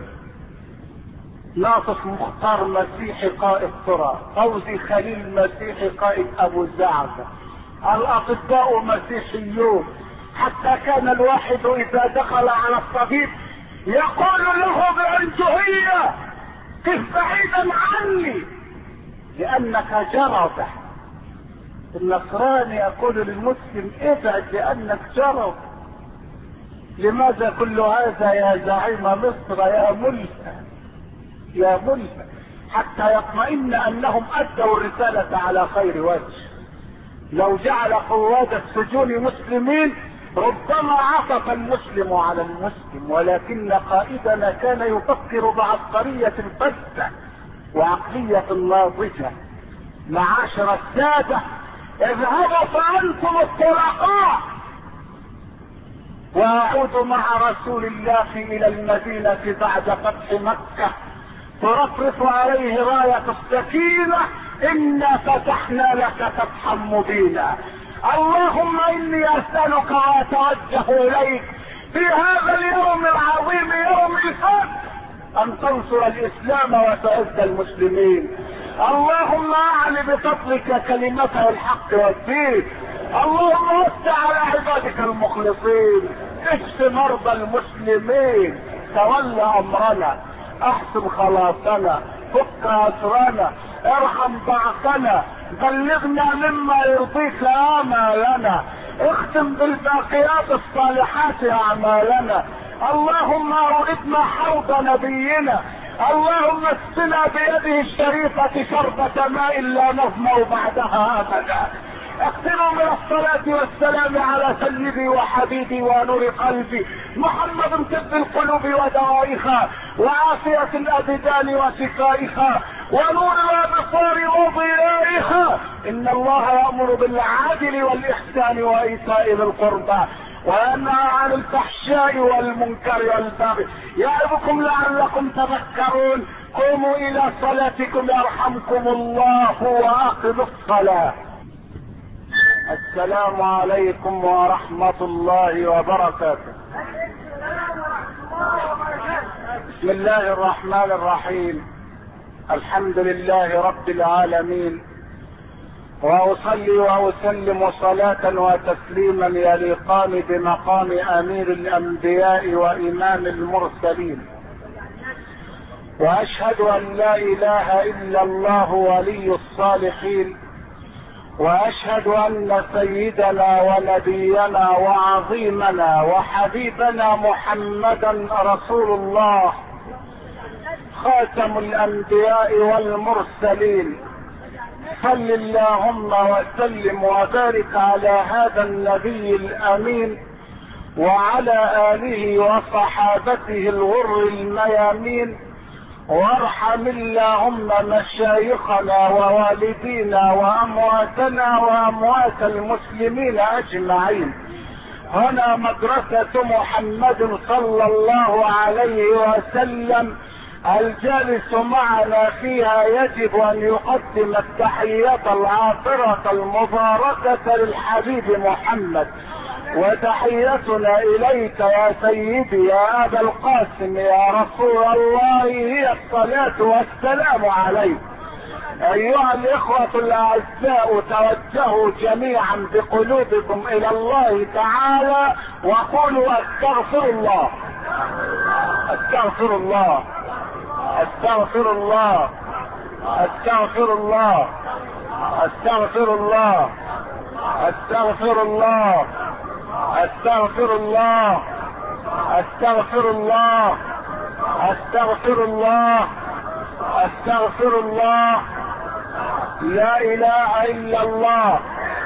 ناصف مختار مسيحي قائد ترى، فوزي خليل مسيحي قائد ابو زعفة، الاطباء مسيحيون، حتى كان الواحد اذا دخل على الطبيب يقول له بعنجهية: كف بعيدا عني لانك جرده. النصراني يقول للمسلم ابعد لانك شرف. لماذا كل هذا يا زعيم مصر يا ملك يا ملك؟ حتى يطمئن انهم ادوا الرسالة على خير وجه. لو جعل قواد السجون مسلمين ربما عطف المسلم على المسلم، ولكن قائدنا كان يفكر بعبقرية فتة وعقلية ناضجة. معاشر السادة، اذهبوا فانتم الطلقاء، واعود مع رسول الله الى المدينة بعد فتح مكة ترفرف عليه راية السكينة: انا فتحنا لك فتحا مبينا. اللهم اني اسألك واتوجه اليك في هذا اليوم العظيم يوم الفتح ان تنصر الاسلام وتعز المسلمين. اللهم اعل بفضلك كلمته الحق والدين. اللهم وسع على عبادك المخلصين. اشف مرضى المسلمين. تولى امرنا. احسن خلاصنا. فك اسرنا. ارحم ضعفنا. بلغنا مما يرضيك امالنا. اختم بالباقيات الصالحات اعمالنا. اللهم اوردنا حوض نبينا. اللهم اسقنا بيده الشريفة شربة ماء لا نظمأ بعدها ابدا. اختموا من الصلاة والسلام على سيدي وحبيبي ونور قلبي محمد طب القلوب ودوائها وعافية الابدان وشفائها ونور الابصار وضيائها. ان الله يأمر بالعدل والاحسان وايتاء ذي القربى وينهى عن الفحشاء والمنكر والبغي يعظكم لعلكم تذكرون. قوموا الى صلاتكم يرحمكم الله واقموا الصلاة. السلام عليكم ورحمة الله وبركاته. بسم الله الرحمن الرحيم. الحمد لله رب العالمين، واصلي واسلم صلاة وتسليما يليقان بمقام امير الانبياء وامام المرسلين، واشهد ان لا اله الا الله ولي الصالحين، واشهد ان سيدنا ونبينا وعظيمنا وحبيبنا محمدا رسول الله خاتم الانبياء والمرسلين. صل اللهم وسلم وبارك على هذا النبي الامين وعلى اله وصحابته الغر الميامين، وارحم اللهم مشايخنا ووالدينا وامواتنا واموات المسلمين اجمعين. هنا مدرسة محمد صلى الله عليه وسلم، الجالس معنا فيها يجب ان يقدم التحيات العاطرة المباركة للحبيب محمد، وتحيتنا اليك يا سيدي يا ابا القاسم يا رسول الله هي الصلاة والسلام عليك. ايها الاخوة الاعزاء، توجهوا جميعا بقلوبكم الى الله تعالى وقولوا استغفر الله استغفر الله استغفر الله استغفر الله استغفر الله استغفر الله استغفر الله استغفر الله استغفر الله استغفر الله. لا اله الا الله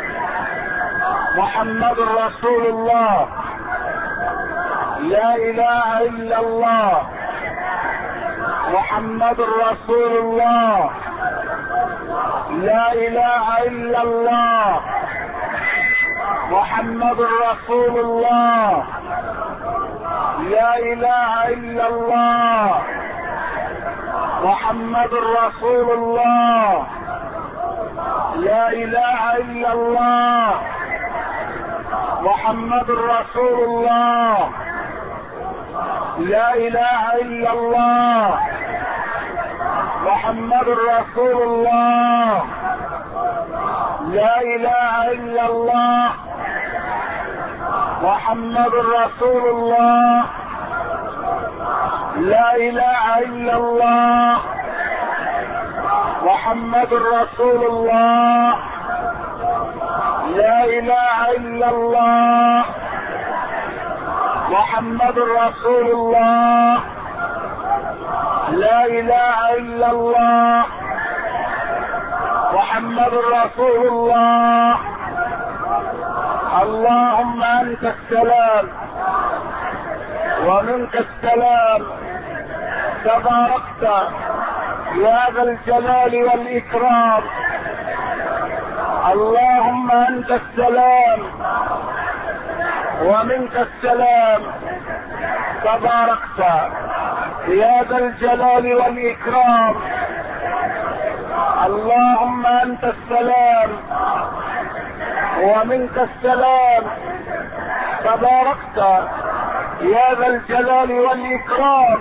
محمد رسول الله. لا اله الا الله محمد رسول الله. لا اله الا الله محمد رسول الله. لا اله الا الله محمد رسول الله. لا اله الا الله محمد رسول الله. لا اله الا الله محمد رسول الله. لا اله الا الله محمد رسول الله. لا اله الا الله محمد رسول الله. لا اله الا الله محمد رسول الله. لا اله الا الله محمد رسول الله. اللهم انت السلام ومنك السلام، تباركت يا ذا الجلال والاكرام. اللهم انت السلام ومنك السلام، تباركت يا ذا الجلال والاكرام. اللهم انت السلام ومنك السلام، تباركت يا ذا الجلال والاكرام.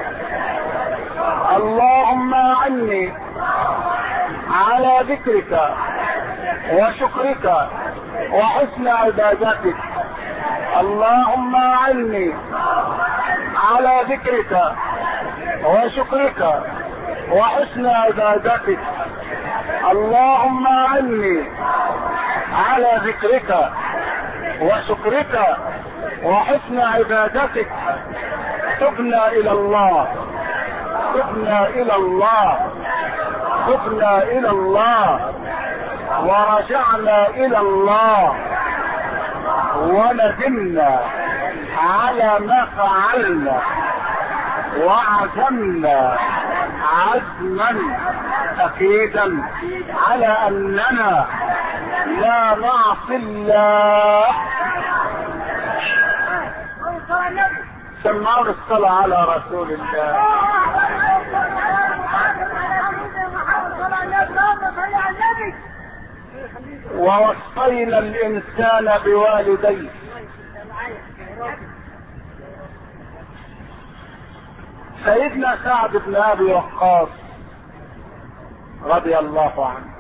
اللهم اعني على ذكرك وشكرك وحسن عبادتك. اللهم اعني على ذكرك وشكرك وحسن عبادتك. اللهم اعني على ذكرك وشكرك وحسن عبادتك. تبنا الى الله، تبنا الى الله، تبنا الى الله، ورجعنا الى الله، وندمنا على ما فعلنا، وعزمنا عزما اكيدا على اننا لا نعصي الله. سمعوا الصلاة على رسول الله. ووصينا الانسان بوالديه. سيدنا سعد بن ابي وقاص رضي الله عنه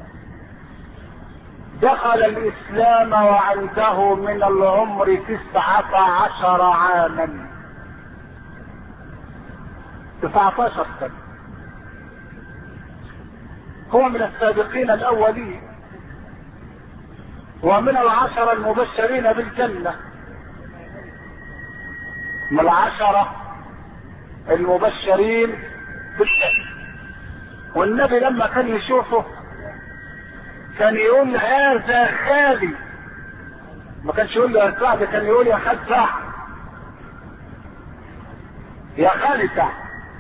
دخل الاسلام وعنده من العمر 19 عاما، 19 سنة. هو من السابقين الاولين ومن 10 المبشرين بالجنة، من 10 المبشرين بالجنة. والنبي لما كان يشوفه كان يقول هذا خالي، ما كانش يقول له يا سعد، كان يقول يا خال سعد، يا خالي سعد.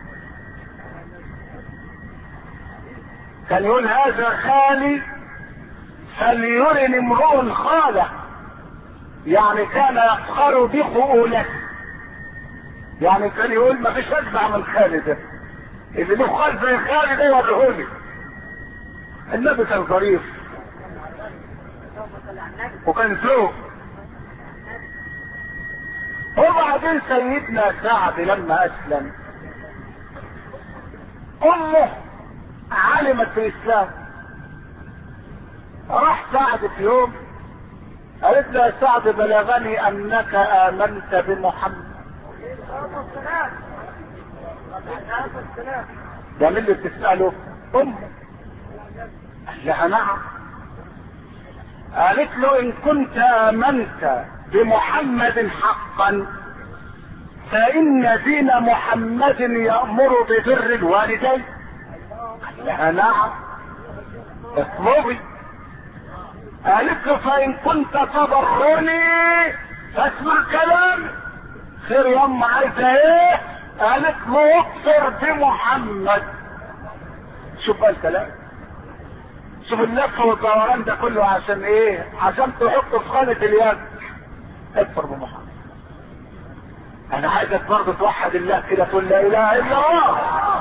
كان يقول هذا خالي فليرني امرؤ خاله، يعني كان يفخر بخؤولته. يعني كان يقول ما فيش اجدع من خالي ده، اللي له خال زي خالي ده يوريهولي. النبي كان ظريف وكان ذوق. وبعدين سيدنا سعد لما اسلم امه علمت في الاسلام، راح سعد في يوم قالت له يا سعد بلغني انك امنت بمحمد. ده مين اللي بتسأله؟ امه. قال لها نعم. قالت له ان كنت امنت بمحمد حقا فان دين محمد يأمر ببر الوالدين. قال لها نعم اطلبي. قالت له فان كنت تبرني فاسمع كلامي. خير يا ام، عايزه ايه؟ قالت له اكفر بمحمد. شوف بقى الكلام، شوف اللف والدوران ده كله عشان ايه؟ عشان تحط في خانة اليد اكفر بمحمد. انا عايزك برضه توحد الله كده، تقول لا اله الا الله.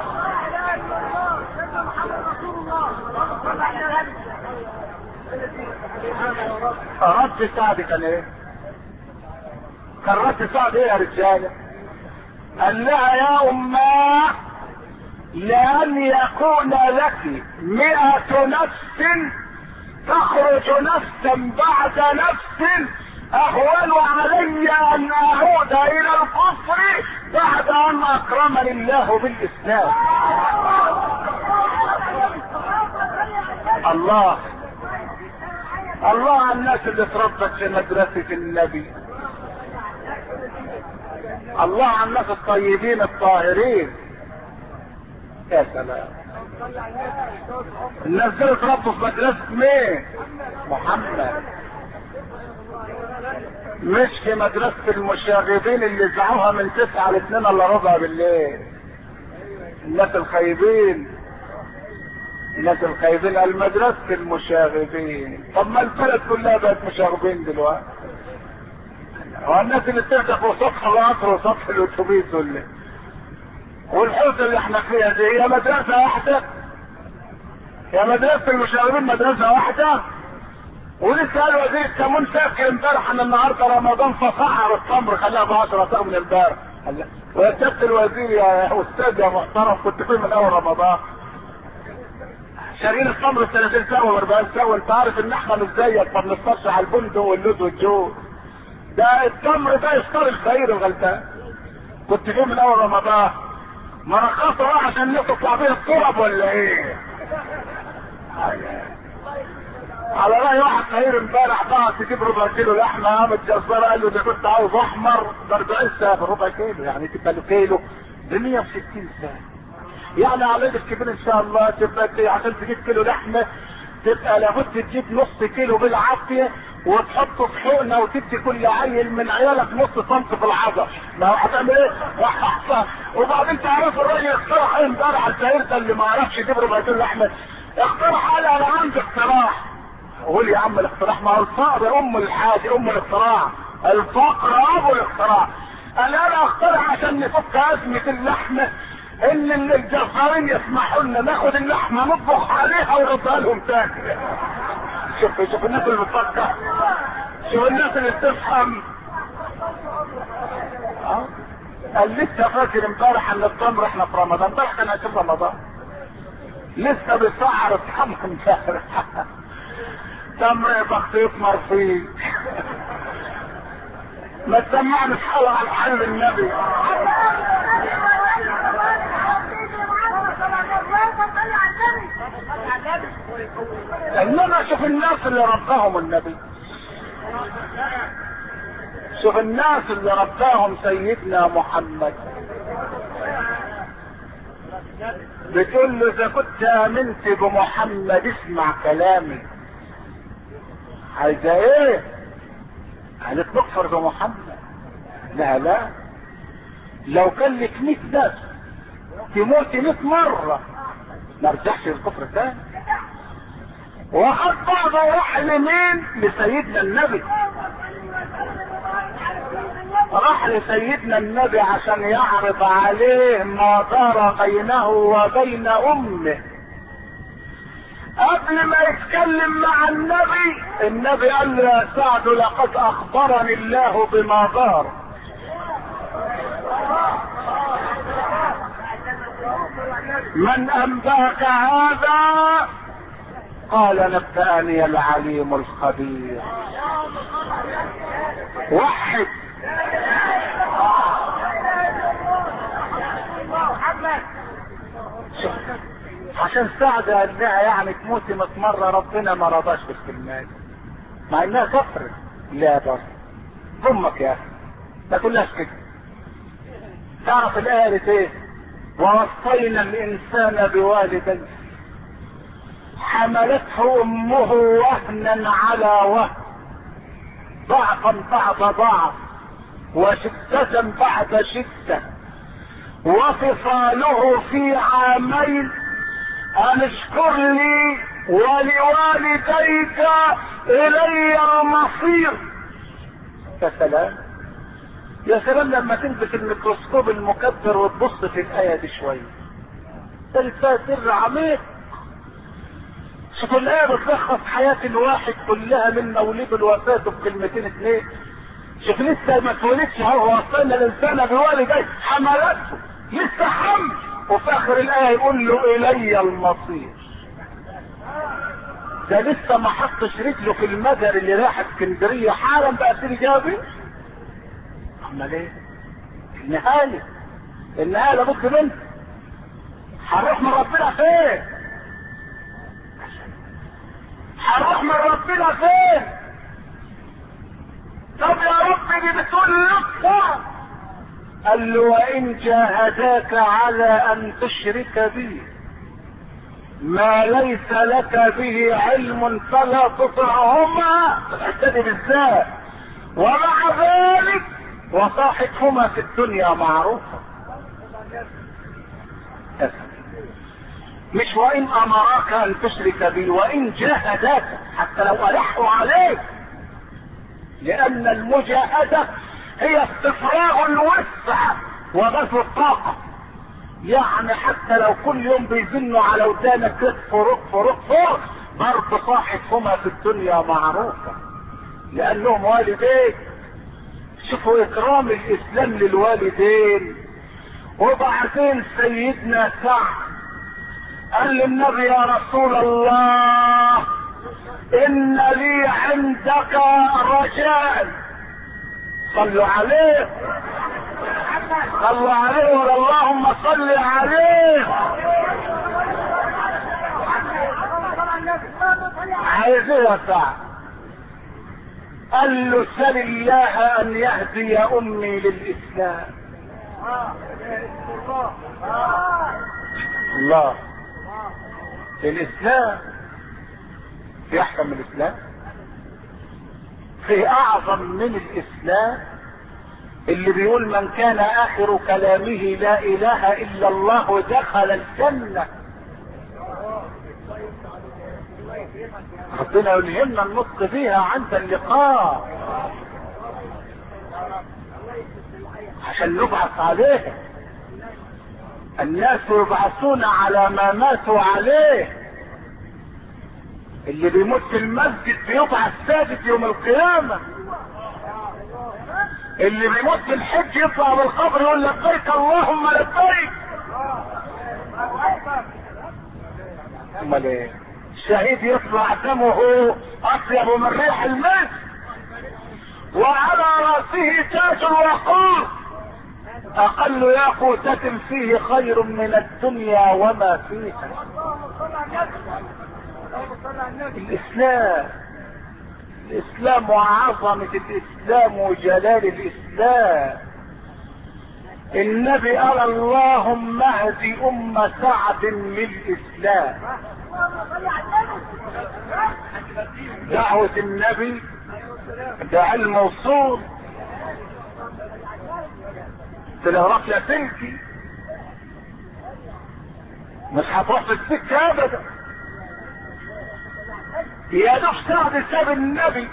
رد سعد كان ايه؟ كان رد سعد ايه يا رجاله؟ قال لها يا اماه لأن يكون لك 100 نفس تخرج نفسا بعد نفس اهون علي ان اعود الى الكفر بعد ان اكرمني الله بالاسلام. الله. الله على الناس اللي اتربت في مدرسة النبي، الله على الناس الطيبين الطاهرين. يا سلام، الناس دول اتربوا في مدرسة مين؟ محمد، مش في مدرسة المشاغبين اللي زعوها من 9 ل2 الا ربع بالليل. الناس الخايبين، الناس الخايبين المدرسة المشاغبين. طب ما البلد كلها بقت مشاغبين دلوقتي. هو الناس اللي بتركبوا سطح القطر وسطح الاتوبيس والحوزة اللي احنا فيها دي هي مدرسة واحدة؟ يا مدرسة المشاغبين مدرسة واحدة؟ ولسه قال وزير التموين فاكر امبارح ان النهارده رمضان فسعر التمر خلاها ب10 صاغ من امبارح. ويا سيادة الوزير يا استاذ يا محترم، كنت فين من اول رمضان؟ شارين التمر ب30 سنة و40 سنة، وانت عارف ان احنا مش زيك ما بنفطرش على البندق واللوز والجوز. ده التمر ده يفطر الفقير الغلبان. كنت فين من اول رمضان؟ ما رخصوا عشان الناس تطلع بيها التراب ولا ايه؟ على رأي واحد خير امبارح بقى تجيب ربع كيلو لحمه، قام الجزار قال له ده كنت عاوز احمر ب40 سنه بربع كيلو، يعني تبقى له كيلو ب160 سنه. يعني على ايدك كبير ان شاء الله تبقى عشان تجيب كيلو لحمه تبقى لابد تجيب نص كيلو بالعافيه وتحطه في حقنه وتدي كل عيل من عيالك نص سنتي في العضل. ما هو هتعمل ايه؟ وبعدين تعرف الراجل اقترح ايه امبارح السعير ده اللي ما عرفش يجيب ربع كيلو لحمه؟ اقترح قال انا عندي اقتراح. قول يا عم الاقتراح، ما هو الفقر ام الحاجه، ام الاختراع، الفقر ابو الاختراع. انا اقترح عشان نفك ازمه اللحمه ان الجزارين يسمحوا لنا ناخد اللحمه نطبخ عليها ونردها لهم تاني. شوف الناس اللي بتفكر، شوف الناس اللي بتفهم. قال لسه فاكر امبارح ان التمر احنا في رمضان، امبارح كان 20 رمضان لسه بيسعر التمر امبارح. تمر بخطيط مرفيق. ما تسمعني في حلقة عن حل النبي. انما شوف الناس اللي رباهم النبي، شوف الناس اللي رباهم سيدنا محمد. بتقول له اذا كنت امنت بمحمد اسمع كلامي. عايزة ايه؟ قالت نكفر بمحمد. لا لو كان لك 100 ناس تموت 100 مرة ما رجعش الكفر تاني. وقد بعض راح لمين؟ لسيدنا النبي. راح لسيدنا النبي عشان يعرض عليه ما دار بينه وبين امه. قبل ما يتكلم مع النبي قال له يا سعد لقد اخبرني الله بما دار. من انباك هذا؟ قال نبأني العليم الخبير. وحد عشان سعد قال لها يعني تموتي 100 مرة ربنا ما رضاش بالكلمات مع انها كفرت. لا بس ضمك يا اخي ما تقولهاش كده. تعرف الآية ايه؟ ووصينا الانسان بوالديه حملته امه وهنا على وهن ضعفا بعد ضعف وشدة بعد شدة وفصاله في عامين ان اشكر لي ولوالديك الي المصير. يا سلام يا سلام لما تلبس الميكروسكوب المكبر وتبص في الآية دي شوية تلقى سر عميق. شوف الآية بتلخص حياة الواحد كلها من مولد الوفاة بكلمتين 2. شوف لسه ما اتولدش هو وصلنا الانسان بوالديه حملته لسه حمل وفي اخر الآية يقول له الي المصير. ده لسه ما حطش رجله في المجر اللي راح اسكندرية حالا بقى ترجابي. امال ايه؟ النهاية لابد منه. هنروح من ربنا فين؟ هروح من ربنا فين؟ طب يا رب دي بتقول لك. قال له وان جاهداك على ان تشرك بي ما ليس لك به علم فلا تطعهما. اعتدي بالذات. ومع ذلك وصاحبهما في الدنيا معروفة. مش وان امراك ان تشرك بي، وان جاهداك، حتى لو الحوا عليك، لان المجاهدة هي استفراغ الوسع وبث الطاقة. يعني حتى لو كل يوم بيزنوا على ودانك رق رق برضه صاحبهما في الدنيا معروفة لانهم والدين. شوفوا اكرام الاسلام للوالدين. وبعدين سيدنا سعد قال للنبي يا رسول الله ان لي عندك رجاء. صلوا عليه، صلوا عليه، اللهم صل عليه. عايز ايه يا سعد؟ قال له سل الله ان يهدي امي للاسلام. الله، الاسلام في احسن من الاسلام؟ في اعظم من الاسلام اللي بيقول من كان اخر كلامه لا اله الا الله دخل الجنة. ربنا يلهمنا النطق فيها عند اللقاء عشان نبعث عليه. الناس يبعثون على ما ماتوا عليه. اللي بيموت في المسجد بيبعث ساجد يوم القيامة. اللي بيموت في الحج يطلع بالقبر يقول لبيك اللهم لبيك. امال ايه؟ الشهيد يطلع دمه اطيب من ريح المسك وعلى راسه تاج الوقار اقل ياقوتة فيه خير من الدنيا وما فيها. الاسلام وعظمة الاسلام وجلال الاسلام. النبي قال اللهم اهد سعد للاسلام. دعوة النبي ده علم وصول. تلغرف لا تلكي، مش هتروح في السكة ابدا. يا دوب سعد ساب النبي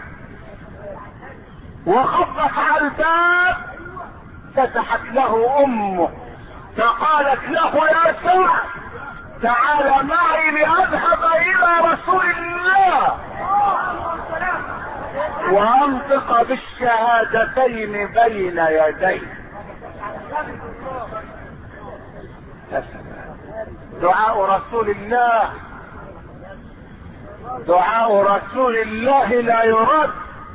وخبط على الباب، فتحت له امه فقالت له يا سعد تعال معي لأذهب إلى رسول الله وأنطق بالشهادتين بين يديه. دعاء رسول الله، دعاء رسول الله لا يرد.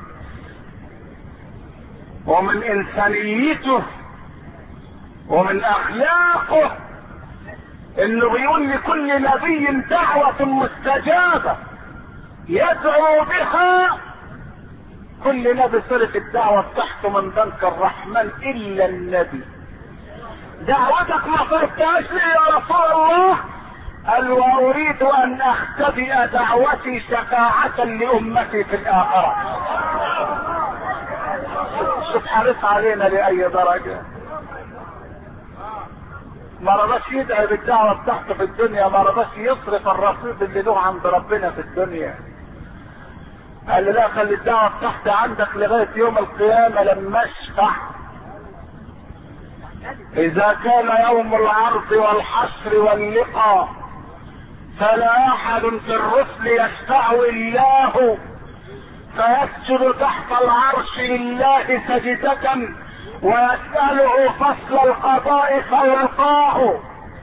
ومن إنسانيته ومن أخلاقه انه بيقول لكل نبي دعوة مستجابة يدعو بها. كل نبي صرت الدعوة بتاعته من بنك الرحمن الا النبي. دعوتك ما صرفتهاش لي يا رسول الله؟ قال واريد ان اختبئ دعوتي شفاعة لامتي في الاخرة. شوف حريص علينا لاي درجة. ما رضاش يدعي بالدعوة بتاعته في الدنيا، ما رضاش يصرف الرصيد اللي له عند ربنا في الدنيا. قال له لا، خلي الدعوة بتاعتي عندك لغاية يوم القيامة لما اشفع. اذا كان يوم العرض والحشر واللقاء فلا احد في الرسل يشفع الله فيسجد تحت العرش لله سجدة ويسأله فصل القضاء فيلقاه.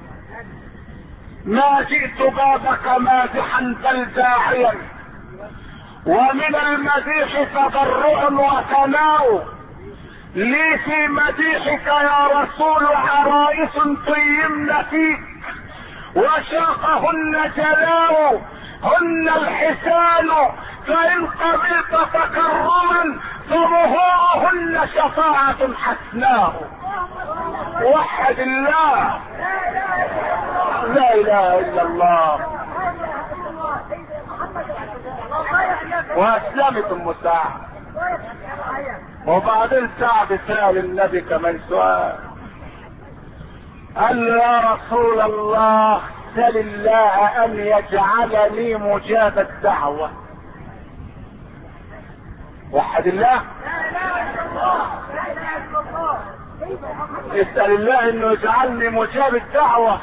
ما جئت بابك مادحا بل داعيا، ومن المديح تضرع وثناء. لي في مديحك يا رسول عرائس طيمن فيك، وشاقهن جلاء هن الحسان، فإن قبلت تكرما فظهورهن شفاعة حسناء. وحد الله، لا اله الا الله. واسلمت ام سعد. وبعدين سعد سأل النبي كمان سؤال، قال له يا رسول الله سل الله ان يجعلني مجاب الدعوة. وحد الله، اسأل الله انه يجعلني مجاب الدعوة.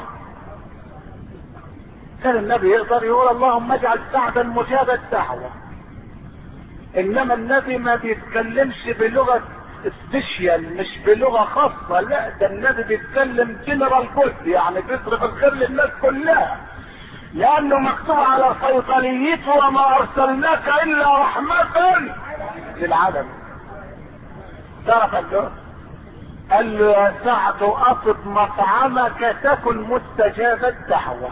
كان النبي يقدر يقول اللهم اجعل سعدا مجاب الدعوة، انما النبي ما بيتكلمش بلغة سبيشيال، مش بلغة خاصة، لا ده النبي بيتكلم جنرال كود، يعني بيصرف الخير للناس كلها، لانه مكتوب على صيدليته وما ارسلناك الا رحمة للعالم. تعرف قال له يا سعد اطب مطعمك تكن مستجاب الدعوة.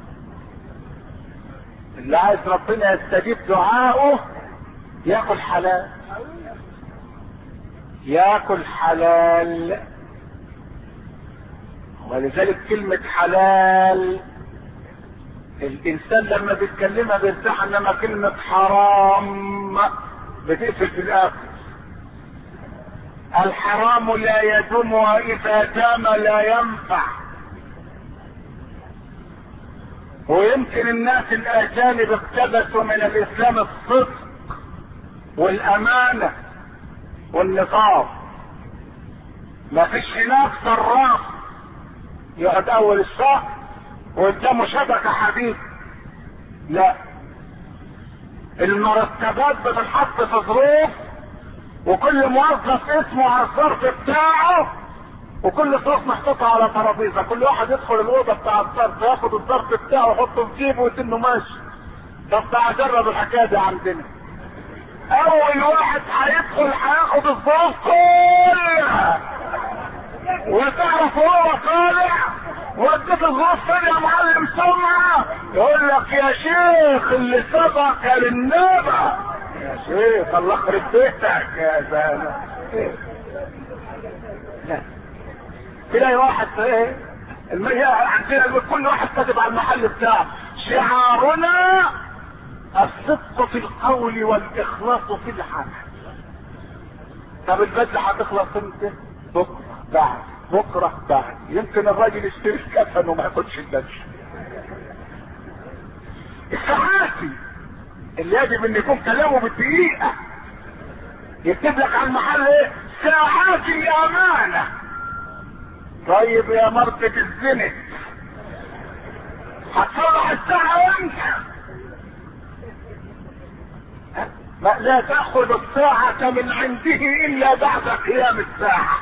اللي عايز ربنا يستجيب دعاؤه ياكل حلال، ياكل حلال. ولذلك كلمة حلال الانسان لما بيتكلمها بيرتاح، انما كلمة حرام بتقفل في الاخر. الحرام لا يدوم واذا دام لا ينفع. ويمكن الناس الاجانب اقتبسوا من الاسلام الصدق والامانة والنصاب. ما فيش هناك صراف يقعد اول الشهر وقدامه شبكة حديد، لا، المرتبات بتتحط في ظروف، وكل موظف اسمه على الظرف بتاعه، وكل ظروف محطوطة على ترابيزة، كل واحد يدخل الاوضة بتاع الظرف ياخد الظرف بتاعه ويحطه في جيبه ويتنه ماشي. طب تعال جرب الحكاية دي عندنا. اول واحد هيدخل هياخد الظروف كلها، وتعرف هو طالع وديت الظروف فين يا معلم سمعة، يقول لك يا شيخ اللي سبق للنبع. يا شيخ الله يخرب بيتك يا زلمه. تلاقي واحد ايه عندنا كل واحد كاتب على المحل بتاعه شعارنا الصدق في القول والاخلاص في العمل. طب البدله هتخلص امتى؟ بكره بعد بكره بعد. يمكن الراجل يشتري الكفن وما ياخدش البدله. الصحافي اللي يجب ان يكون كلامه بالدقيقه يكتب لك على المحل ايه؟ ساعات الامانه. طيب يا مرتة الزنت هتصلح الساعه امتى؟ لا تأخذ الساعة من عنده إلا بعد قيام الساعة.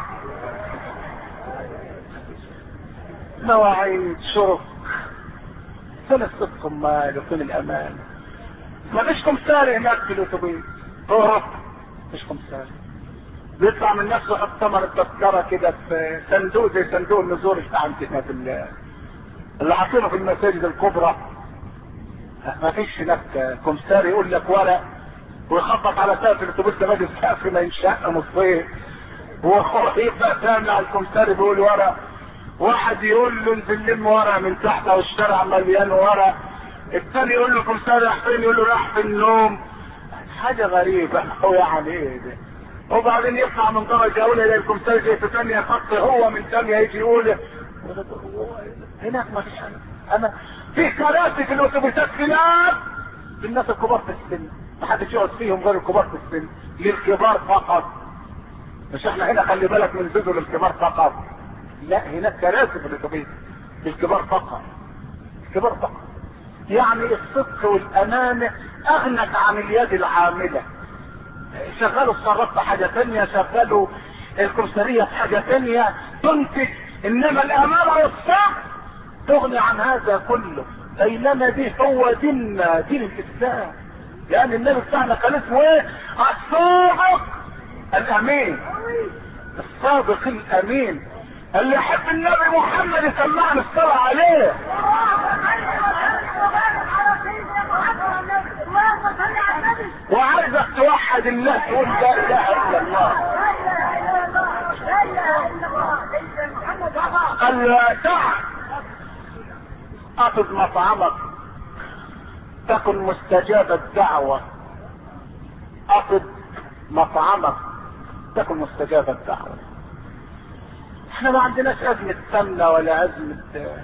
مواعيد شرف، فين الصدق مال وفين الأمان؟ ما فيش كمساري هناك في الأتوبيس، مش كمساري بيطلع من نفسه يحط ثمن التذكرة كده في صندوق زي صندوق النزول بتاع عندنا في اللي حاطينه في المساجد الكبرى. ما فيش هناك كمساري يقول لك ورق ويخبط على سقف الاتوبيس ده باجي السقف ما ينشق نصين، ويبقى ثاني على الكمساري بيقول ورق، واحد يقول له انزل لم ورق من تحت او الشارع مليان ورق، الثاني يقول له كمساري راح فين؟ يقول له راح في النوم. حاجه غريبه هو يعني ايه ده؟ وبعدين يطلع من درجه اولى الى الكمساري زي في ثانيه خط، هو من ثانيه يجي يقول هناك ما فيش. انا في كراسي في الاتوبيسات هناك للناس الكبار في السن، ما حدش يقعد فيهم غير الكبار في السن، للكبار فقط. مش احنا هنا خلي بالك من زيدوا للكبار فقط، لا هناك كراسي في الاتوبيس للكبار فقط، الكبار فقط. يعني الصدق والامانه اغنت عن اليد العامله. شغلوا الصراف في حاجه ثانيه، شغلوا الكمساريه في حاجه ثانيه تنتج، انما الامانه والصدق تغني عن هذا كله. بينما دي هو ديننا، دين الاسلام، لان النبي بتاعنا كان اسمه ايه؟ الصادق الامين. الصادق الامين. اللي يحب النبي محمد يسمعني الصلاة عليه. وعايزك توحد الله تقول لا اله الا الله. قال تعال اخذ مطعمك تكن مستجاب الدعوة. اخذ مطعمك تكن مستجاب الدعوة. احنا ما عندناش ازمة سمنة ولا ازمة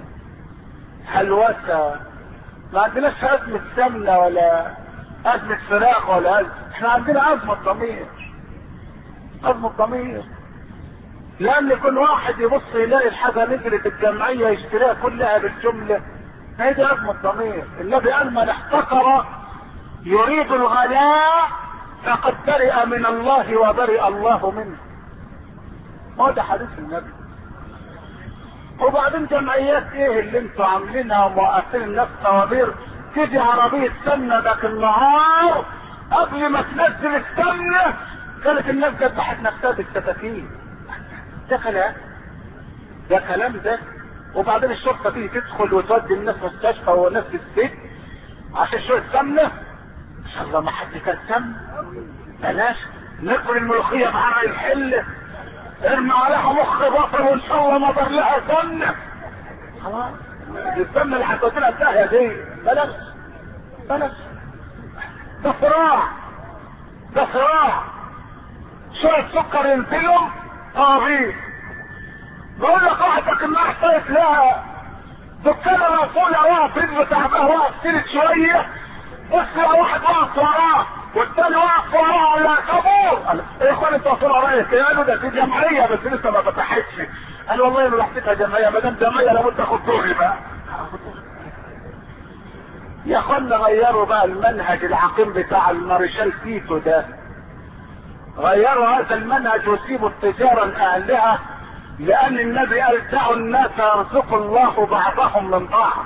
هلوسة، ما عندناش ازمة سمنة ولا ازمة فراخ ولا ازمة، احنا عندنا ازمة ضمير. ازمة ضمير، لان كل واحد يبص يلاقي الحاجة نزلت الجمعية يشتريها كلها بالجملة، هي دي ازمة ضمير. النبي قال من احتقر يريد الغلاء فقد برئ من الله وبرئ الله منه. ما ده حديث النبي. وبعدين جمعيات ايه اللي انتوا عاملينها وموقفين الناس طوابير؟ تيجي عربية سمنة ذاك النهار قبل ما تنزل السمنة كانت الناس ذبحت نفسها بالسكاكين. ده كلام؟ ده كلام ده؟ وبعدين الشرطة تيجي تدخل وتودي الناس مستشفى والناس في السجن عشان شوية سمنة؟ ان شاء الله ما حد كان سمنة. بلاش ناكل الملوخية بعرق الحلة، ارمي عليها مخ بطل وان شاء الله ما ضر لها سمنة. خلاص السمنة اللي هتودينا الداهية دي بلاش بلاش. ده صراع، ده صراع. شوية سكر ينزلهم طاغيت. بقول لك واحدك انها احتاجت لها دكان الرسول واقف رجله تعبان واقف سيرت شوية، بص يا واحد واقف وراه والتاني واقف وراه على كابور. قال ايه يا اخوان انتوا واقفين ورايا؟ قالوا ده في جمعية بس لسه ما فتحتش. قال والله ما حسيتها جمعية، ما دام جمعية لابد اخد دوري بقى. يا اخوانا غيروا بقى المنهج العقيم بتاع المارشال تيتو ده، غيروا هذا المنهج وسيبوا التجارة لأهلها، لأن النبي قال دعوا الناس يرزق الله بعضهم من بعض.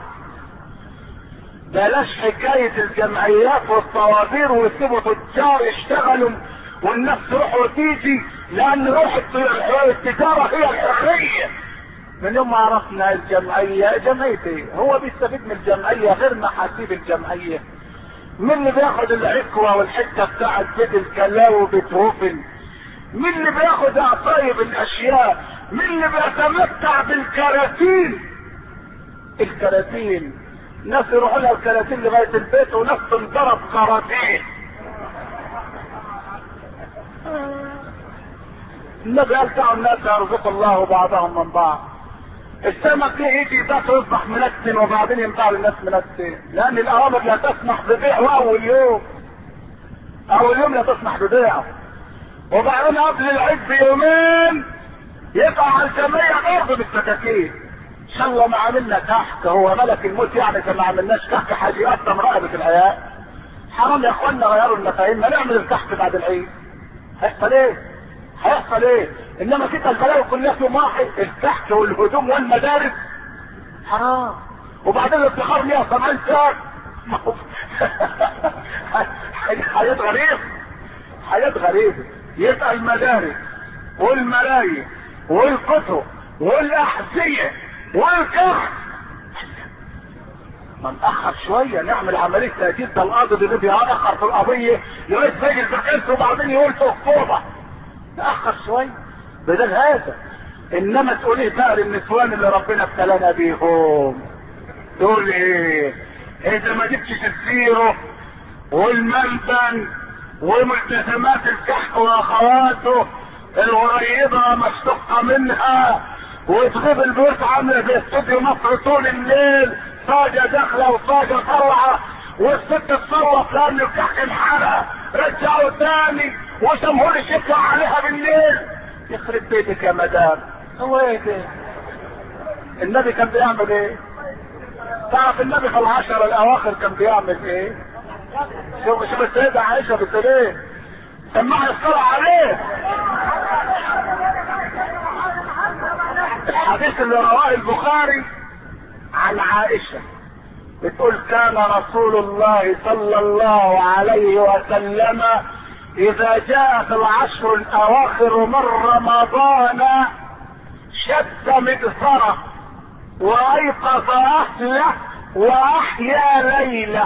بلاش حكاية الجمعيات والطوابير ويسيبوا تجار يشتغلوا والناس تروح وتيجي، لأن روح التجارة هي الحرية. من يوم ما عرفنا الجمعية، جمعية ايه؟ هو بيستفيد من الجمعية غير محاسيب الجمعية. مين اللي بياخد العكوة والحتة بتاعت بيت الكلاوي وبيتهوفن؟ مين اللي بياخد عصايب الاشياء؟ مين اللي بيتمتع بالكراتين؟ الكراتين ناس يروحوا لها الكراتين لغاية البيت وناس تنضرب كراتين. النبي قال دعوا الناس يرزق الله بعضهم من بعض. السمك يجي يصبح منتن وبعدين ينفع للناس منتن، لان الاوامر لا تسمح ببيعه اول يوم، اول يوم لا تسمح ببيعه، وبعدين قبل العيد بيومين يقع على الجمعية برضه بالسكاكين. ان شاء الله ما عملنا كحك، هو ملك الموت يعني اذا ما عملناش كحك حاجه يقطم رقبه العيال. حرام يا اخوانا غيروا المفاهيم، ما نعمل الكحك بعد العيد. هيحصل ايه؟ هيحصل ايه؟ انما كده البلاوي كلها في يوم واحد، الكحك والهدوم والمدارس حرام. وبعدين الافتخار ليها 8 ساعات. حاجات غريبه، حاجات غريبه. يبقى المدارس والملايين والكتب والاحذيه والكحك، ما نأخر شوية نعمل عملية تأكيد. ده القاضي اللي بيأخر في القضية لغاية ما يجي الفكرة وبعدين يقول في أكتوبر، نأخر شوية بدل هذا. إنما تقول ايه بقى للنسوان اللي ربنا ابتلانا بيهم؟ تقول ايه؟ إذا ما جبتش الزيرو والملبن وملتزمات الكحك وأخواته القريبة مشتقة منها، وتغيب البيوت عاملة زي استوديو مصر طول الليل، صاجة داخلة وصاجة طالعة، والست تصرف لان الكحك انحرق، رجعوا تاني وجمهور يشكوا عليها بالليل. يخرب بيتك يا مدام. هو ايه ده؟ النبي كان بيعمل ايه؟ تعرف النبي في العشر الاواخر كان بيعمل ايه؟ شوف السيدة عائشة بتقول ايه؟ سمعها الصلاة عليه. الحديث اللي رواه البخاري عن عائشة بتقول كان رسول الله صلى الله عليه وسلم اذا جاءت العشر الاواخر من رمضان شد مدثره وايقظ اهله واحيا ليله.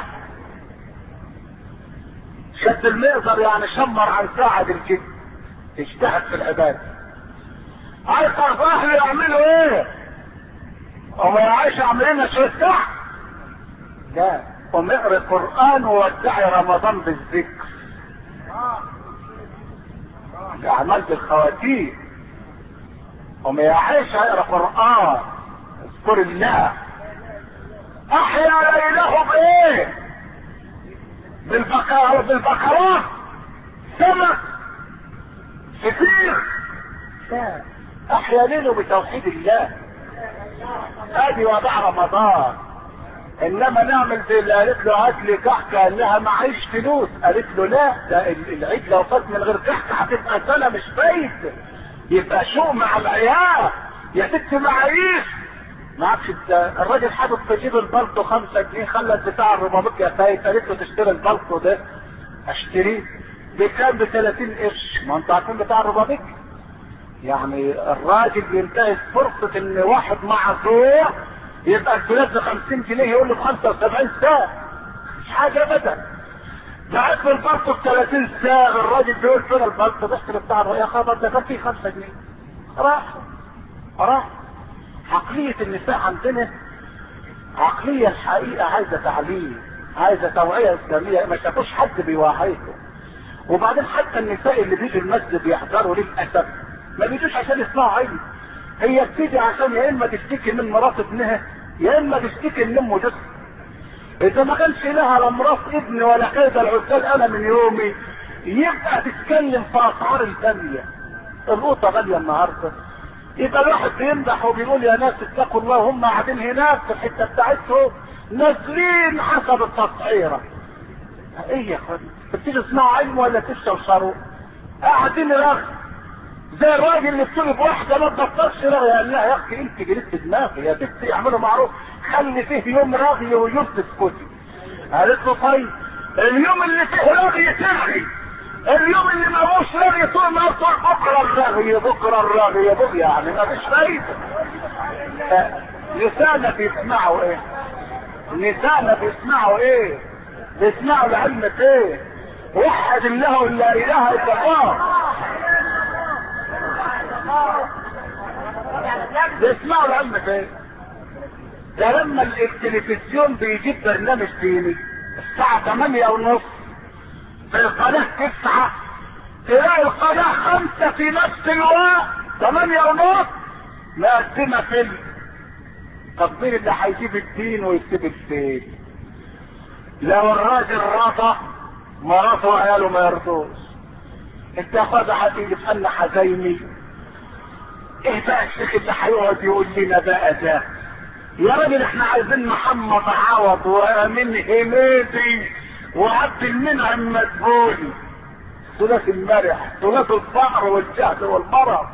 شد المئزر يعني شمر عن ساعد الجد، اجتهد في العباده. ايقظ اهله يعملوا ايه؟ وما يعيش عاملين شويه ساعه؟ لا، قم اقرا القران وودعي رمضان بالذكر. الاعمال بالخواتيم. وما يعيش هيقرا قران، اذكر الله. احيا ليله بايه؟ بالبقرات، سمك، فطير. احيا ليله بتوحيد الله. ادي وضع رمضان. انما نعمل زي اللي قالت له هات لي كحكه، قال لها معيش فلوس، قالت له لا، ده العيد لو فات من غير كحكه هتبقى سنه مش فايت، يبقى شو مع العيال يا ست معيش. معكش الراجل حاطط في جيب البلطو 5 جنيه، خلى بتاع الربابيك يا فايت، قالت له تشتري البلطو ده. اشتريه بكام؟ ب30 قرش. ما انتوا عارفين بتاع الربابيك يعني الراجل بينتهز فرصه ان واحد معذور يبقى الفلوس ب50 جنيه يقول له ب75 ساعه، مش حاجه ابدا. بعت له البلطو ب30 ساعه، الراجل بيقول فين البلطو؟ بيشتري بتاع يا خبر ده كان فيه 5 جنيه. راح. عقلية النساء عندنا عقلية الحقيقة عايزة تعليم، عايزة توعية اسلامية، ما شافوش حد بيوعيهم. وبعدين حتى النساء اللي بيجوا المسجد يحضروا للأسف ما بيجوش عشان يسمعوا علم. هي بتيجي عشان يا اما تشتكي من مرات ابنها يا اما تشتكي من ام جوزها. اذا ما كانش لها لا مرات ابن ولا كيد العسال انا من يومي، يبقى تتكلم في اسعار الثانية. القوطة غالية النهارده، يبقى الواحد بيمدح وبيقول يا ناس اتقوا الله، هم قاعدين هناك في الحته بتاعتهم نازلين حسب التسعيره. ايه يا اخوان؟ بتيجي تسمعوا علم ولا تشربوا؟ قاعدين رغي زي الراجل اللي بتقول بواحده ما تبطلش رغي، قال لها يا اختي انت جريت دماغي يا ستي، اعملوا معروف خلي فيه يوم رغي ويوم تسكتي. قالت له طيب اليوم اللي فيه رغي ترغي، اليوم اللي ما هوش رغي طول ما طول بكره الرغي يعني ما فيش فايده. نسانا بيسمعوا ايه؟ بيسمعوا لعلمة ايه؟ وحد الله لا اله الا الله. بيسمعوا لعلمة ايه؟ ده لما التلفزيون بيجيب برنامج ديني الساعة 8:30 في القناة 9، تلاقي القناة 5 في نفس الوقت 8:30 مقدمة فيلم. طب مين اللي هيجيب الدين ويكتب الدين؟ لو الراجل رضى مراته وعياله ما يرضوش. انت يا اخويا هتيجي تفنى حزيني. ايه بقى الشيخ اللي هيقعد يقول لنا بقى ده؟ يا راجل احنا عايزين محمد عوض وامين حميدي وعبد المنعم مدبولي، ثلاث المرح، ثلاث الفقر والجهد والمرض.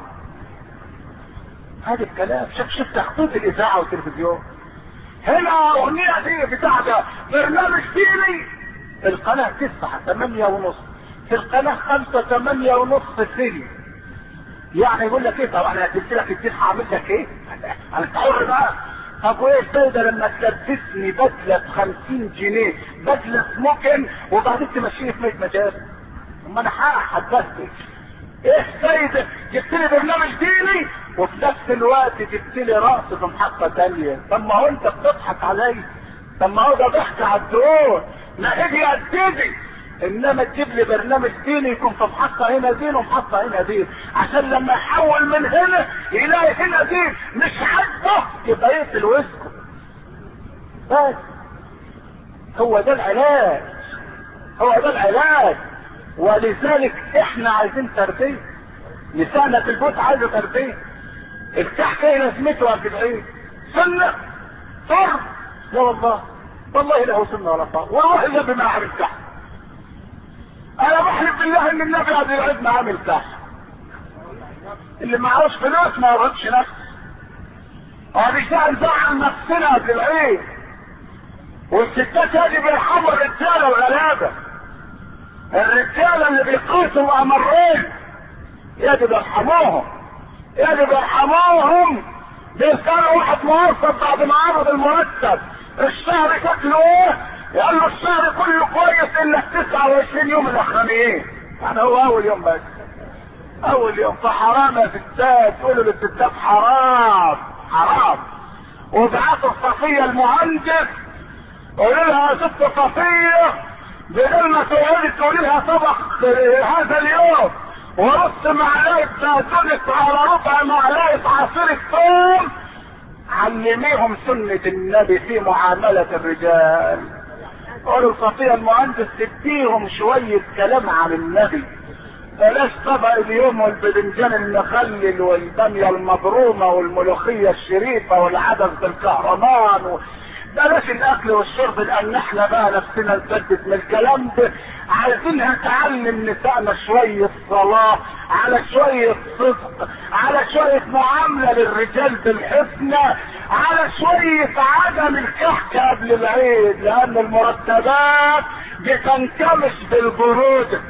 هذا الكلام شفت خطوط الاذاعه والتلفزيون. هنا اغنيه دي بتاع ده برنامج ديني في القناه 9 8:30، في القناه 5 8:30 فيلم. يعني يقول لك ايه؟ طب انا هديت لك الدين هعمل لك ايه؟ انا حر بقى. طب وايه الفايده لما تلبسني بدله ب50 جنيه، بدله سموكن وبعدين تمشيني في 100 مجال؟ اما انا هحبسك. ايه الفايده؟ جبت لي برنامج ديني وفي نفس الوقت جبت لي رقص في محطه ثانيه. طب ما هو انت بتضحك عليا، طب ما هو ده ضحك على الدور، ما اجي اديني. انما تجيب لي برنامج ديني يكون في محطه هنا دين ومحطه هنا دين، عشان لما يحول من هنا يلاقي هنا دين مش عاجبه يبقى يقفل ويسكت. بس هو ده العلاج، ولذلك احنا عايزين تربيه. نسانا في البيت عايزه تربيه. الكحك ايه لازمته يا جدعان؟ سنه فرض؟ لا والله لا هو سنه ولا فرض، والله النبي ما عامل كحك. انا بحلف بالله ان النبي عبد العزيز ما عامل كحك. اللي معهوش فلوس ما يرهقش نفسه. وبالتالي نزعل نفسنا قبل العيد. والستات هذه بيرحموا الرجاله الغلابه. الرجاله اللي بيقيسوا الامرين يجب يرحموهم. يجب يرحموهم. بيسألوا واحد موظف بعد ما عرض المرتب الشهر شكله ايه؟ يقول له الشهر كله كويس الا 29 يوم الاخرانيين. يعني هو اول يوم بس، اول يوم. فحرام يا ستات، تقولوا للستات حرام حرام. وابعتوا صفية المهندس قولوا لها يا ست صفية بدل ما تقعدي تقولي لها طبخ هذا اليوم ورص معلقة بقدونس على ربع معلقة عصير الثوم، علميهم سنة النبي في معاملة الرجال. قولوا صفية المهندس تديهم شوية كلام عن النبي، بلاش طبق اليوم والبدنجان المخلل والبامية المبرومة والملوخية الشريفة والعدس بالكهرمان بلاش الاكل والشرب، لان احنا بقى نفسنا نسدد من الكلام ده. عايزينها تعلم نسائنا شوية صلاة، على شوية صدق، على شوية معاملة للرجال بالحسنى، على شوية عدم الكحك قبل العيد، لان المرتبات بتنكمش بالبرود.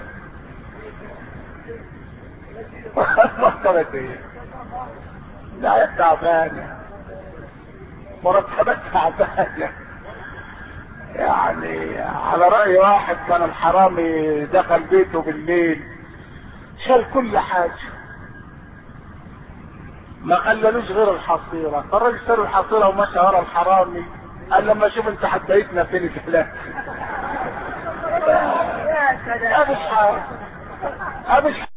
مرتبات ايه؟ لا تعبانة، مرتبات تعبانة. يعني على رأي واحد كان الحرامي دخل بيته بالليل شال كل حاجة ما خللوش غير الحصيرة، فالراجل شال الحصيرة ومشى ورا الحرامي. قال لما اشوف انت حديتنا فين الفلان. ابش حاجة ابش